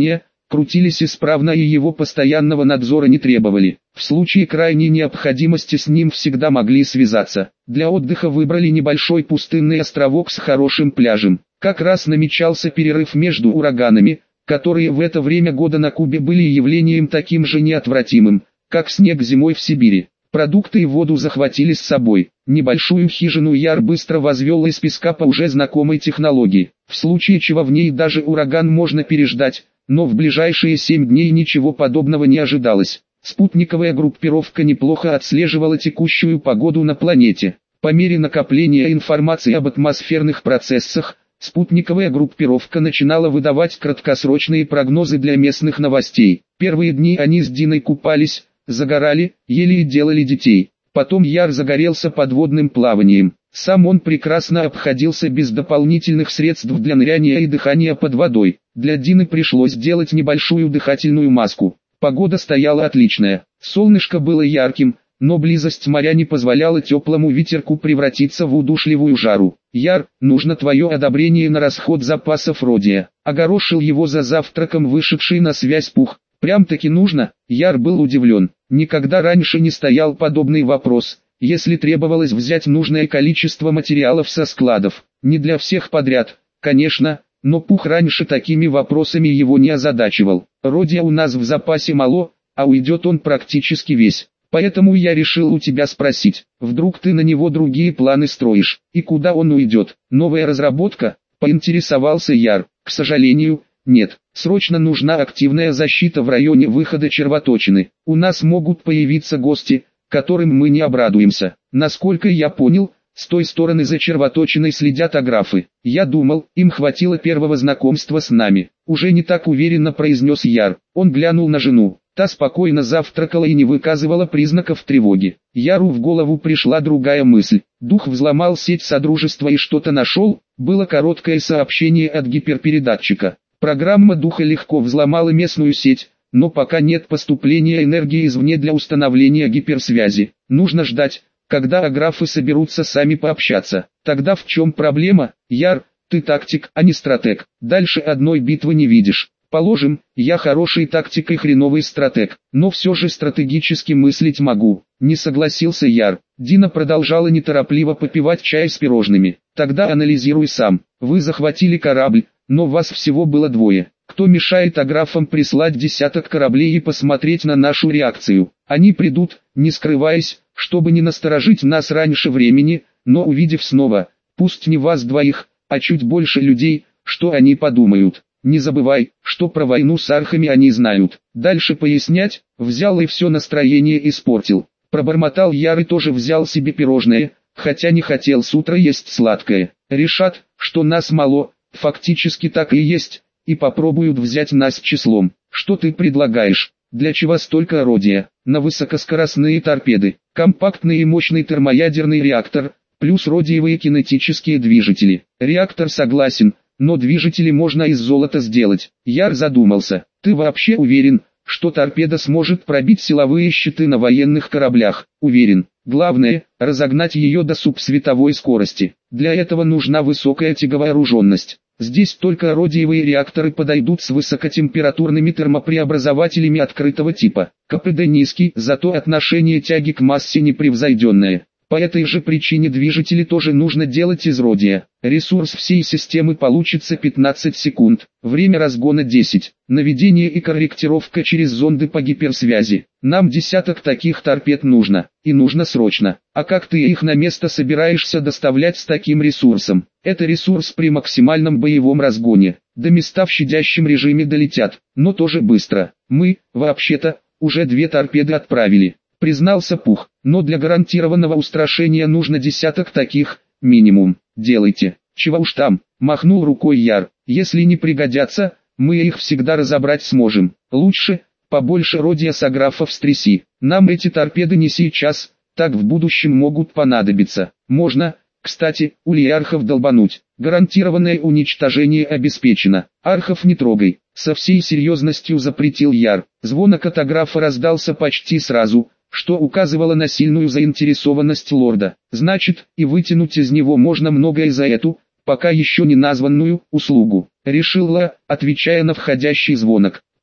крутились исправно и его постоянного надзора не требовали. В случае крайней необходимости с ним всегда могли связаться. Для отдыха выбрали небольшой пустынный островок с хорошим пляжем. Как раз намечался перерыв между ураганами, которые в это время года на Кубе были явлением таким же неотвратимым, как снег зимой в Сибири. Продукты и воду захватили с собой. Небольшую хижину Яр быстро возвел из песка по уже знакомой технологии. В случае чего в ней даже ураган можно переждать, но в ближайшие семь дней ничего подобного не ожидалось. Спутниковая группировка неплохо отслеживала текущую погоду на планете. По мере накопления информации об атмосферных процессах, спутниковая группировка начинала выдавать краткосрочные прогнозы для местных новостей. Первые дни они с Диной купались, загорали, ели и делали детей. Потом Яр загорелся подводным плаванием. Сам он прекрасно обходился без дополнительных средств для ныряния и дыхания под водой. Для Дины пришлось делать небольшую дыхательную маску. Погода стояла отличная. Солнышко было ярким, но близость моря не позволяла теплому ветерку превратиться в удушливую жару. «Яр, нужно твое одобрение на расход запасов родия», — огорошил его за завтраком вышедший на связь Пух. «Прям-таки нужно?» Яр был удивлен. Никогда раньше не стоял подобный вопрос. Если требовалось взять нужное количество материалов со складов, не для всех подряд, конечно, но Пух раньше такими вопросами его не озадачивал. Родия у нас в запасе мало, а уйдет он практически весь. Поэтому я решил у тебя спросить, вдруг ты на него другие планы строишь, и куда он уйдет? Новая разработка? Поинтересовался Яр. К сожалению, нет. Срочно нужна активная защита в районе выхода червоточины. У нас могут появиться гости, которым мы не обрадуемся. Насколько я понял, с той стороны за червоточиной следят аграфы. Я думал, им хватило первого знакомства с нами. Уже не так уверенно произнес Яр. Он глянул на жену. Та спокойно завтракала и не выказывала признаков тревоги. Яру в голову пришла другая мысль. Дух взломал сеть Содружества и что-то нашел. Было короткое сообщение от гиперпередатчика. Программа Духа легко взломала местную сеть, но пока нет поступления энергии извне для установления гиперсвязи. Нужно ждать, когда аграфы соберутся сами пообщаться. Тогда в чем проблема? Яр, ты тактик, а не стратег. Дальше одной битвы не видишь. Положим, я хороший тактик и хреновый стратег, но все же стратегически мыслить могу. Не согласился Яр. Дина продолжала неторопливо попивать чай с пирожными. Тогда анализируй сам. Вы захватили корабль, но вас всего было двое. Кто мешает аграфам прислать десяток кораблей и посмотреть на нашу реакцию? Они придут, не скрываясь, чтобы не насторожить нас раньше времени, но увидев снова, пусть не вас двоих, а чуть больше людей, что они подумают? Не забывай, что про войну с архами они знают. Дальше пояснять, взял и все настроение испортил. Пробормотал Яр и тоже взял себе пирожное, хотя не хотел с утра есть сладкое. Решат, что нас мало, фактически так и есть, и попробуют взять нас числом. Что ты предлагаешь? Для чего столько орудия? На высокоскоростные торпеды, компактный и мощный термоядерный реактор, плюс родиевые кинетические движители. Реактор согласен, но движители можно из золота сделать. Яр задумался. Ты вообще уверен, что торпеда сможет пробить силовые щиты на военных кораблях? Уверен. Главное, разогнать ее до субсветовой скорости. Для этого нужна высокая тяговооруженность. Здесь только родиевые реакторы подойдут с высокотемпературными термопреобразователями открытого типа. КПД низкий, зато отношение тяги к массе непревзойденное. По этой же причине движители тоже нужно делать из родия. Ресурс всей системы получится пятнадцать секунд, время разгона десять. Наведение и корректировка через зонды по гиперсвязи. Нам десяток таких торпед нужно, и нужно срочно. А как ты их на место собираешься доставлять с таким ресурсом? Это ресурс при максимальном боевом разгоне. До места в щадящем режиме долетят, но тоже быстро. Мы, вообще-то, уже две торпеды отправили. Признался Пух, но для гарантированного устрашения нужно десяток таких, минимум. Делайте. Чего уж там, махнул рукой Яр. Если не пригодятся, мы их всегда разобрать сможем. Лучше, побольше родия с аграфов стряси. Нам эти торпеды не сейчас, так в будущем могут понадобиться. Можно, кстати, улей архов долбануть. Гарантированное уничтожение обеспечено. Архов не трогай. Со всей серьезностью запретил Яр. Звонок от аграфа раздался почти сразу, что указывало на сильную заинтересованность лорда. Значит, и вытянуть из него можно многое за эту, пока еще не названную, услугу. Решила, отвечая на входящий звонок.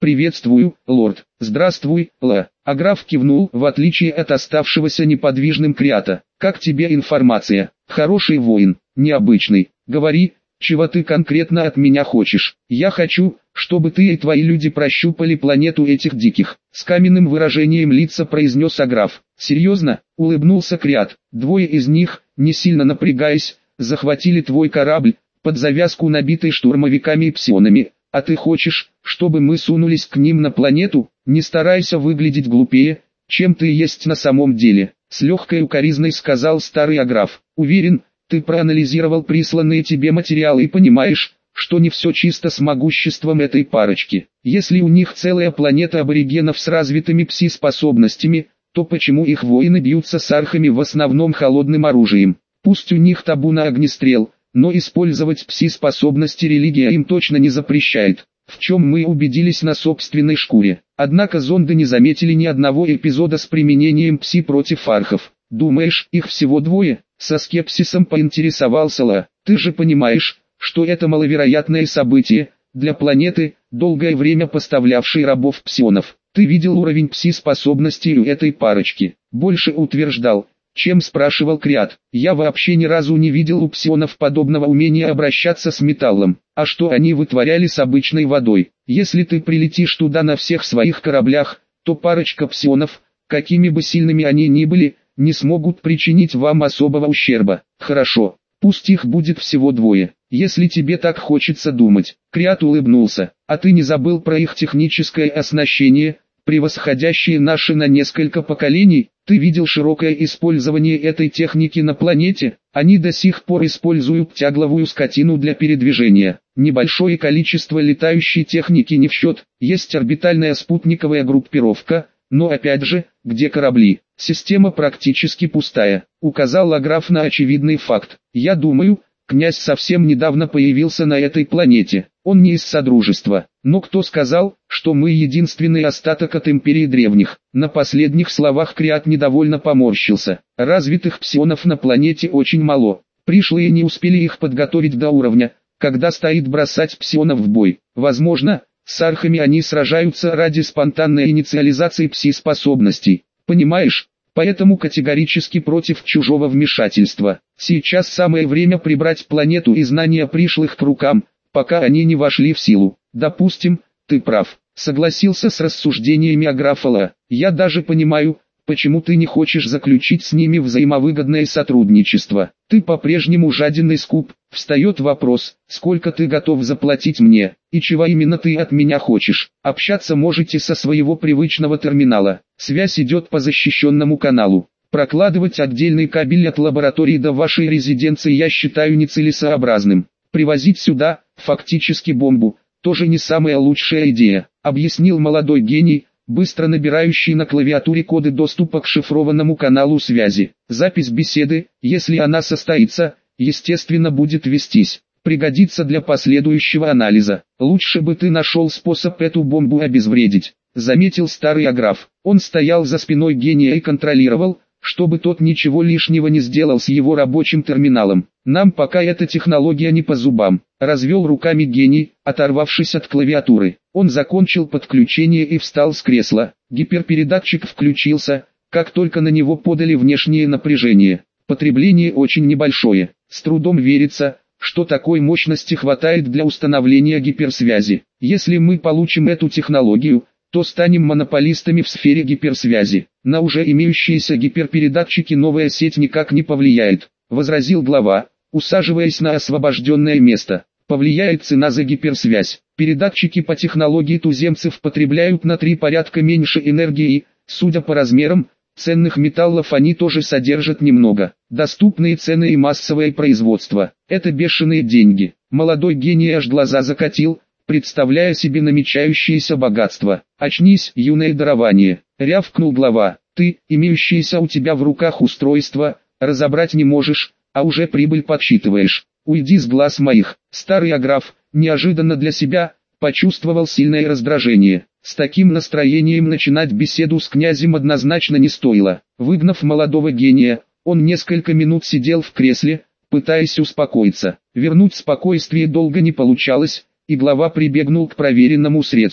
«Приветствую, лорд». «Здравствуй, Ла». А граф кивнул, в отличие от оставшегося неподвижным Криата. «Как тебе информация? Хороший воин, необычный. Говори, чего ты конкретно от меня хочешь?» «Я хочу, чтобы ты и твои люди прощупали планету этих диких», — с каменным выражением лица произнес Аграф. «Серьезно?» — улыбнулся Криат. «Двое из них, не сильно напрягаясь, захватили твой корабль, под завязку набитый штурмовиками и псионами. А ты хочешь, чтобы мы сунулись к ним на планету? Не старайся выглядеть глупее, чем ты есть на самом деле», — с легкой укоризной сказал старый Аграф. «Уверен, ты проанализировал присланные тебе материалы и понимаешь, что не все чисто с могуществом этой парочки. Если у них целая планета аборигенов с развитыми пси-способностями, то почему их воины бьются с архами в основном холодным оружием? Пусть у них табу на огнестрел, но использовать пси-способности религия им точно не запрещает, в чем мы убедились на собственной шкуре. Однако зонды не заметили ни одного эпизода с применением пси против архов. Думаешь, их всего двое?» Со скепсисом поинтересовался Ла. «Ты же понимаешь, что это маловероятное событие для планеты, долгое время поставлявшей рабов-псионов. Ты видел уровень пси-способностей у этой парочки?» Больше утверждал, чем спрашивал Криат. «Я вообще ни разу не видел у псионов подобного умения обращаться с металлом. А что они вытворяли с обычной водой? Если ты прилетишь туда на всех своих кораблях, то парочка псионов, какими бы сильными они ни были, не смогут причинить вам особого ущерба. Хорошо, пусть их будет всего двое, если тебе так хочется думать». Криат улыбнулся. «А ты не забыл про их техническое оснащение, превосходящее наши на несколько поколений? Ты видел широкое использование этой техники на планете? Они до сих пор используют тягловую скотину для передвижения. Небольшое количество летающей техники не в счет, есть орбитальная спутниковая группировка, но опять же, где корабли? Система практически пустая», — указал Аграф на очевидный факт. «Я думаю, князь совсем недавно появился на этой планете. Он не из Содружества. Но кто сказал, что мы единственный остаток от Империи Древних?» На последних словах Криат недовольно поморщился. «Развитых псионов на планете очень мало. Пришлые не успели их подготовить до уровня, когда стоит бросать псионов в бой. Возможно, с архами они сражаются ради спонтанной инициализации пси-способностей. Понимаешь? Поэтому категорически против чужого вмешательства. Сейчас самое время прибрать планету и знания пришлых к рукам, пока они не вошли в силу». «Допустим, ты прав», — согласился с рассуждениями Аграфа Ла. «Я даже понимаю, почему ты не хочешь заключить с ними взаимовыгодное сотрудничество. Ты по-прежнему жаден и скуп. Встает вопрос, сколько ты готов заплатить мне, и чего именно ты от меня хочешь. Общаться можете со своего привычного терминала. Связь идет по защищенному каналу. Прокладывать отдельный кабель от лаборатории до вашей резиденции я считаю нецелесообразным. Привозить сюда, фактически бомбу, тоже не самая лучшая идея», — объяснил молодой гений, быстро набирающий на клавиатуре коды доступа к шифрованному каналу связи. «Запись беседы, если она состоится, естественно будет вестись. Пригодится для последующего анализа. Лучше бы ты нашел способ эту бомбу обезвредить», — заметил старый Аграф. Он стоял за спиной гения и контролировал, чтобы тот ничего лишнего не сделал с его рабочим терминалом. «Нам пока эта технология не по зубам», — развел руками гений, оторвавшись от клавиатуры. Он закончил подключение и встал с кресла. Гиперпередатчик включился, как только на него подали внешнее напряжение. Потребление очень небольшое. С трудом верится, что такой мощности хватает для установления гиперсвязи. Если мы получим эту технологию, то станем монополистами в сфере гиперсвязи. На уже имеющиеся гиперпередатчики новая сеть никак не повлияет, возразил глава, усаживаясь на освобожденное место. Повлияет цена за гиперсвязь. Передатчики по технологии туземцев потребляют на три порядка меньше энергии и, судя по размерам, ценных металлов они тоже содержат немного. Доступные цены и массовое производство – это бешеные деньги. Молодой гений аж глаза закатил, представляя себе намечающееся богатство. «Очнись, юное дарование», — рявкнул глава. «Ты, имеющееся у тебя в руках устройство, разобрать не можешь, а уже прибыль подсчитываешь. Уйди с глаз моих». Старый Аграф, неожиданно для себя, почувствовал сильное раздражение. С таким настроением начинать беседу с князем однозначно не стоило. Выгнав молодого гения, он несколько минут сидел в кресле, пытаясь успокоиться. Вернуть спокойствие долго не получалось, и глава прибегнул к проверенному средству.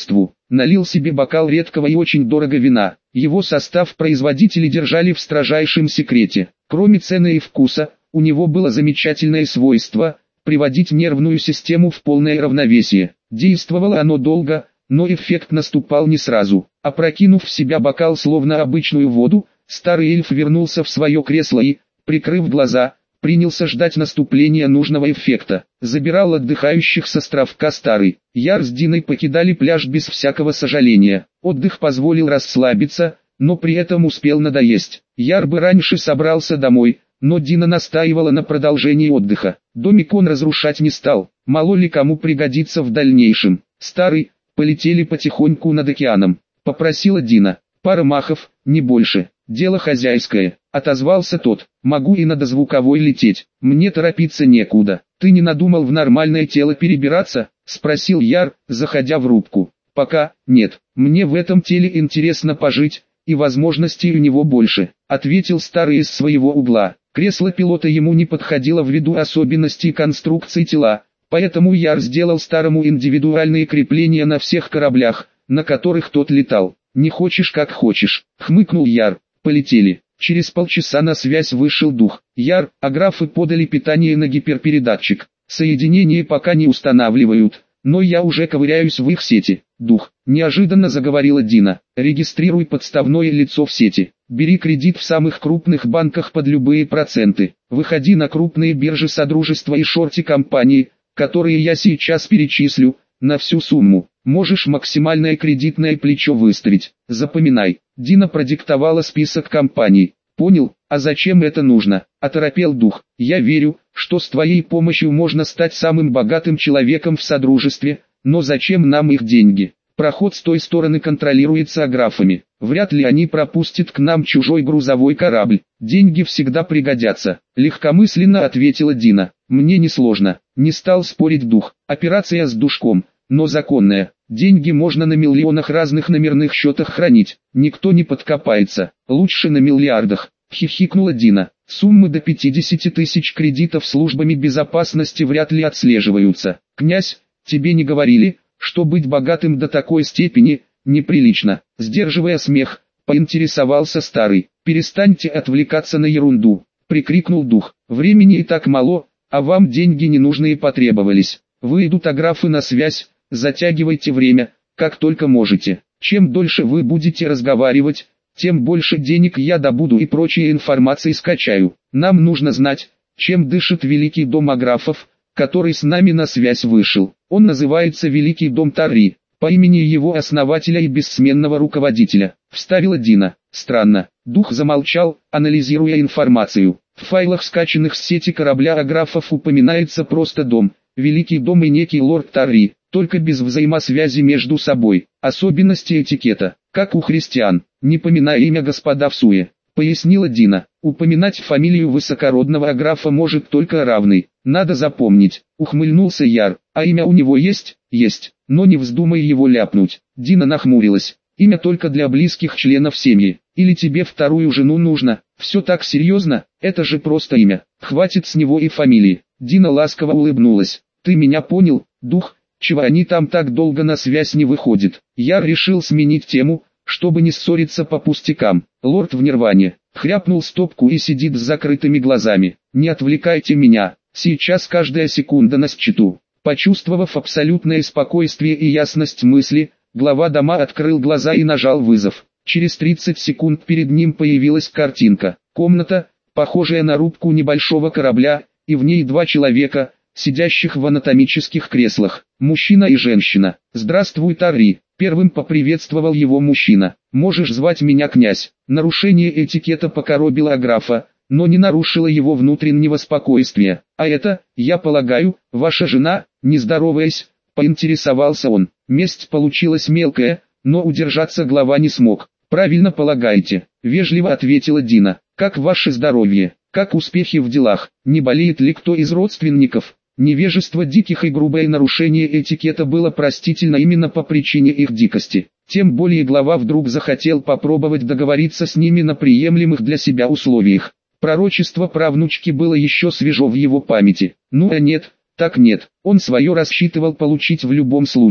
налил себе бокал редкого и очень дорого вина. Его состав производители держали в строжайшем секрете. Кроме цены и вкуса, у него было замечательное свойство – приводить нервную систему в полное равновесие. Действовало оно долго, но эффект наступал не сразу. Опрокинув в себя бокал словно обычную воду, старый эльф вернулся в свое кресло и, прикрыв глаза, принялся ждать наступления нужного эффекта. Забирал отдыхающих с островка старый. Яр с Диной покидали пляж без всякого сожаления. Отдых позволил расслабиться, но при этом успел надоесть. Яр бы раньше собрался домой, но Дина настаивала на продолжении отдыха. Домик он разрушать не стал, мало ли кому пригодится в дальнейшем. Старый, полетели потихоньку над океаном. Попросила Дина. Пара махов, не больше. Дело хозяйское, отозвался тот. Могу и на дозвуковой лететь, мне торопиться некуда. Ты не надумал в нормальное тело перебираться? Спросил Яр, заходя в рубку. Пока, нет, мне в этом теле интересно пожить, и возможностей у него больше, ответил старый из своего угла. Кресло пилота ему не подходило ввиду особенностей конструкции тела, поэтому Яр сделал старому индивидуальные крепления на всех кораблях, на которых тот летал. Не хочешь как хочешь, хмыкнул Яр. Полетели. Через полчаса на связь вышел дух. Яр, а графы подали питание на гиперпередатчик. Соединение пока не устанавливают, но я уже ковыряюсь в их сети. Дух, неожиданно заговорила Дина. Регистрируй подставное лицо в сети. Бери кредит в самых крупных банках под любые проценты. Выходи на крупные биржи Содружества и шорти-компании, которые я сейчас перечислю, на всю сумму. Можешь максимальное кредитное плечо выставить. Запоминай. Дина продиктовала список компаний. Понял, а зачем это нужно? Оторопел дух. Я верю, что с твоей помощью можно стать самым богатым человеком в Содружестве, но зачем нам их деньги? Проход с той стороны контролируется аграфами. Вряд ли они пропустят к нам чужой грузовой корабль. Деньги всегда пригодятся. Легкомысленно ответила Дина. Мне не сложно. Не стал спорить дух. Операция с душком, но законная. Деньги можно на миллионах разных номерных счетах хранить. Никто не подкопается. Лучше на миллиардах. Хихикнула Дина. Суммы до пятидесяти тысяч кредитов службами безопасности вряд ли отслеживаются. Князь, тебе не говорили, что быть богатым до такой степени неприлично? Сдерживая смех, поинтересовался старый. Перестаньте отвлекаться на ерунду, прикрикнул дух. Времени и так мало, а вам деньги ненужные потребовались. Выйдут аграфы на связь, затягивайте время, как только можете. Чем дольше вы будете разговаривать, тем больше денег я добуду и прочей информации скачаю. Нам нужно знать, чем дышит Великий Дом Аграфов, который с нами на связь вышел. Он называется Великий Дом Тарри, по имени его основателя и бессменного руководителя, вставила Дина. Странно. Дух замолчал, анализируя информацию. В файлах, скачанных с сети корабля Аграфов, упоминается просто дом, Великий Дом и некий лорд Тарри, только без взаимосвязи между собой. Особенности этикета, как у христиан, не поминая имя господа в суе, пояснила Дина. Упоминать фамилию высокородного аграфа может только равный. Надо запомнить, ухмыльнулся Яр. А имя у него есть? Есть, но не вздумай его ляпнуть. Дина нахмурилась. Имя только для близких членов семьи. Или тебе вторую жену нужно? Все так серьезно? Это же просто имя. Хватит с него и фамилии. Дина ласково улыбнулась. Ты меня понял, дух? Чего они там так долго на связь не выходят? Яр решил сменить тему, чтобы не ссориться по пустякам. Лорд в нирване. Хряпнул стопку и сидит с закрытыми глазами. Не отвлекайте меня. Сейчас каждая секунда на счету. Почувствовав абсолютное спокойствие и ясность мысли, глава дома открыл глаза и нажал вызов. Через тридцать секунд перед ним появилась картинка. Комната, похожая на рубку небольшого корабля, и в ней два человека, сидящих в анатомических креслах. Мужчина и женщина. «Здравствуй, Тарри», — первым поприветствовал его мужчина. «Можешь звать меня князь». Нарушение этикета покоробило аграфа, но не нарушило его внутреннего спокойствия. «А это, я полагаю, ваша жена?» Не здороваясь, поинтересовался он. Месть получилась мелкая, но удержаться глава не смог. «Правильно полагаете», — вежливо ответила Дина. «Как ваше здоровье? Как успехи в делах? Не болеет ли кто из родственников?» Невежество диких и грубое нарушение этикета было простительно именно по причине их дикости. Тем более глава вдруг захотел попробовать договориться с ними на приемлемых для себя условиях. Пророчество правнучки было еще свежо в его памяти. Ну а нет, так нет, он свое рассчитывал получить в любом случае.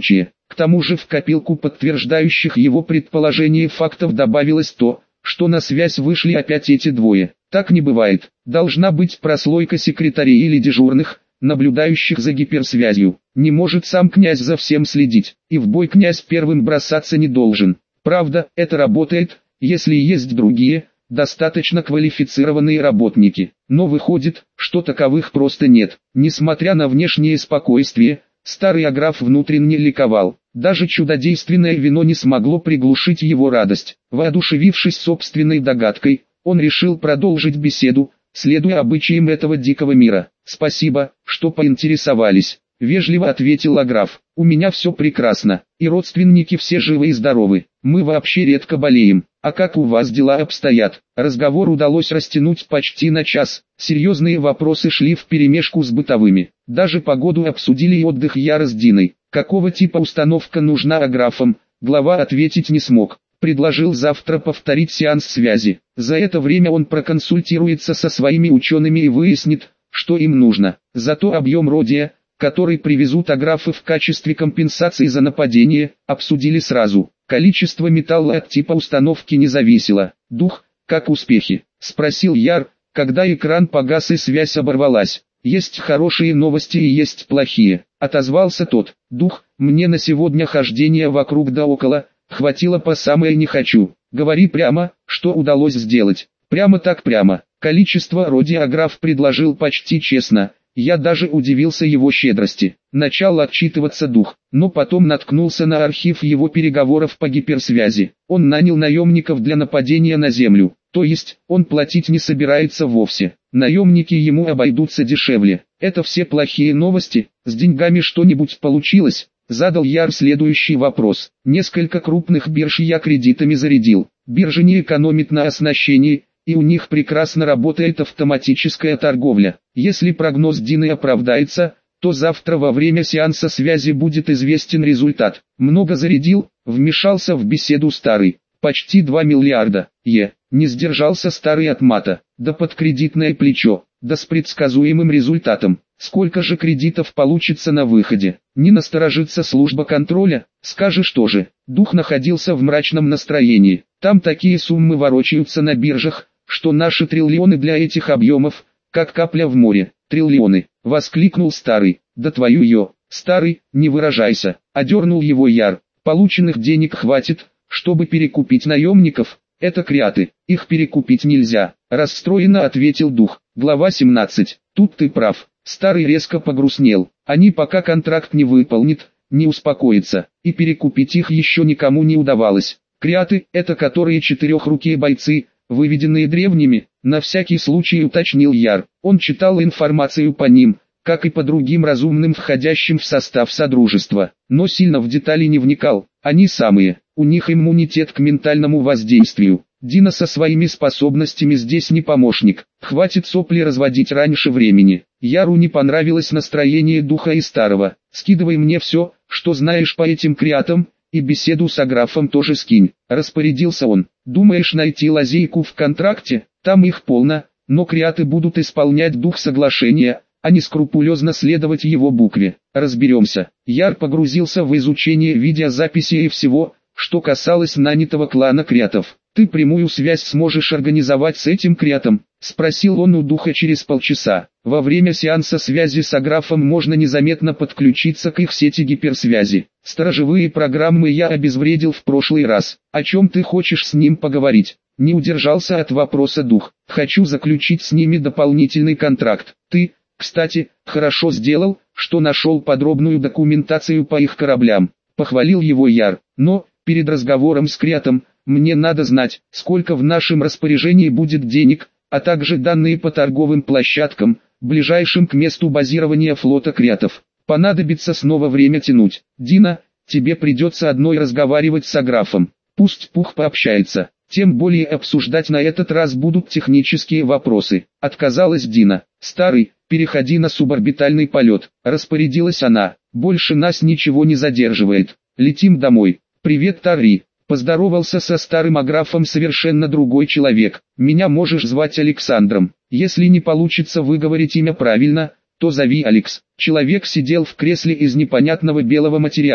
К тому же в копилку подтверждающих его предположение фактов добавилось то, что на связь вышли опять эти двое. Так не бывает. Должна быть прослойка секретарей или дежурных, наблюдающих за гиперсвязью. Не может сам князь за всем следить, и в бой князь первым бросаться не должен. Правда, это работает, если есть другие, достаточно квалифицированные работники. Но выходит, что таковых просто нет. Несмотря на внешнее спокойствие, старый Аграф внутренне ликовал. Даже чудодейственное вино не смогло приглушить его радость. Воодушевившись собственной догадкой, он решил продолжить беседу, следуя обычаям этого дикого мира. «Спасибо, что поинтересовались», — вежливо ответил Аграф. «У меня все прекрасно, и родственники все живы и здоровы. Мы вообще редко болеем. А как у вас дела обстоят?» Разговор удалось растянуть почти на час. Серьезные вопросы шли вперемешку с бытовыми. Даже погоду обсудили и отдых Яра с Диной. Какого типа установка нужна Аграфам, глава ответить не смог. Предложил завтра повторить сеанс связи. За это время он проконсультируется со своими учеными и выяснит, что им нужно. Зато объем родия, который привезут Аграфы в качестве компенсации за нападение, обсудили сразу. Количество металла от типа установки не зависело. «Дух, как успехи?» — спросил Яр, когда экран погас и связь оборвалась. «Есть хорошие новости и есть плохие», — отозвался тот. «Дух, мне на сегодня хождения вокруг да около, хватило по самое не хочу. Говори прямо, что удалось сделать». «Прямо так прямо». Количество родия Аграф предложил почти честно. Я даже удивился его щедрости. Начал отчитываться Дух, но потом наткнулся на архив его переговоров по гиперсвязи. Он нанял наемников для нападения на Землю. То есть, он платить не собирается вовсе. Наемники ему обойдутся дешевле. Это все плохие новости. С деньгами что-нибудь получилось? Задал Яр следующий вопрос. Несколько крупных бирж я кредитами зарядил. Биржа не экономит на оснащении, и у них прекрасно работает автоматическая торговля. Если прогноз Дины оправдается, то завтра во время сеанса связи будет известен результат. Много зарядил, вмешался в беседу старый. Почти два миллиарда. Е. Не сдержался старый от мата. Да под кредитное плечо. Да с предсказуемым результатом. Сколько же кредитов получится на выходе? Не насторожится служба контроля? Скажешь тоже. Дух находился в мрачном настроении. Там такие суммы ворочаются на биржах, что наши триллионы для этих объемов, как капля в море. Триллионы, воскликнул старый. Да твою ее, старый, не выражайся, одернул его Яр. Полученных денег хватит, чтобы перекупить наемников. Это креаты, их перекупить нельзя, расстроенно ответил Дух. Глава семнадцать. Тут ты прав. Старый резко погрустнел. Они пока контракт не выполнит, не успокоится, и перекупить их еще никому не удавалось. Креаты – это которые четырехрукие бойцы, выведенные древними, на всякий случай уточнил Яр. Он читал информацию по ним, как и по другим разумным, входящим в состав Содружества, но сильно в детали не вникал. Они самые, у них иммунитет к ментальному воздействию. Дина со своими способностями здесь не помощник. Хватит сопли разводить раньше времени. Яру не понравилось настроение Духа и Старого. Скидывай мне все, что знаешь по этим креатам, и беседу с Аграфом тоже скинь. Распорядился он. Думаешь найти лазейку в контракте? Там их полно, но креаты будут исполнять дух соглашения, а не скрупулезно следовать его букве. Разберемся. Яр погрузился в изучение видеозаписи и всего, что касалось нанятого клана креатов. «Ты прямую связь сможешь организовать с этим креатом?» — спросил он у Духа через полчаса. «Во время сеанса связи с Аграфом можно незаметно подключиться к их сети гиперсвязи. Сторожевые программы я обезвредил в прошлый раз. О чем ты хочешь с ним поговорить?» Не удержался от вопроса Дух. «Хочу заключить с ними дополнительный контракт. Ты, кстати, хорошо сделал, что нашел подробную документацию по их кораблям», — похвалил его Яр. «Но, перед разговором с креатом, мне надо знать, сколько в нашем распоряжении будет денег, а также данные по торговым площадкам, ближайшим к месту базирования флота креатов. Понадобится снова время тянуть. Дина, тебе придется одной разговаривать с Аграфом. Пусть Пух пообщается. Тем более обсуждать на этот раз будут технические вопросы». Отказалась Дина. «Старый, переходи на суборбитальный полет», — распорядилась она. «Больше нас ничего не задерживает. Летим домой. Привет, Тари». Поздоровался со старым Аграфом совершенно другой человек. «Меня можешь звать Александром. Если не получится выговорить имя правильно, то зови Алекс». Человек сидел в кресле из непонятного белого материала.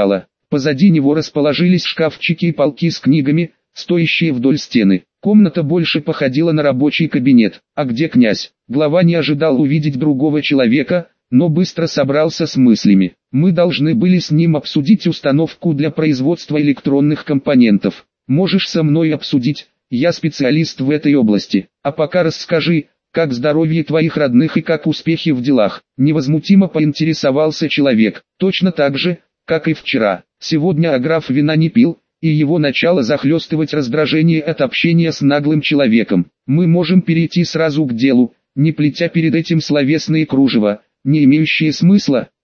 Позади него расположились шкафчики и полки с книгами, стоящие вдоль стены. Комната больше походила на рабочий кабинет. А где князь? Глава не ожидал увидеть другого человека, но быстро собрался с мыслями. Мы должны были с ним обсудить установку для производства электронных компонентов. Можешь со мной обсудить, я специалист в этой области. А пока расскажи, как здоровье твоих родных и как успехи в делах. Невозмутимо поинтересовался человек. Точно так же, как и вчера. Сегодня Аграф вина не пил, и его начало захлестывать раздражение от общения с наглым человеком. Мы можем перейти сразу к делу, не плетя перед этим словесные кружева, не имеющие смысла.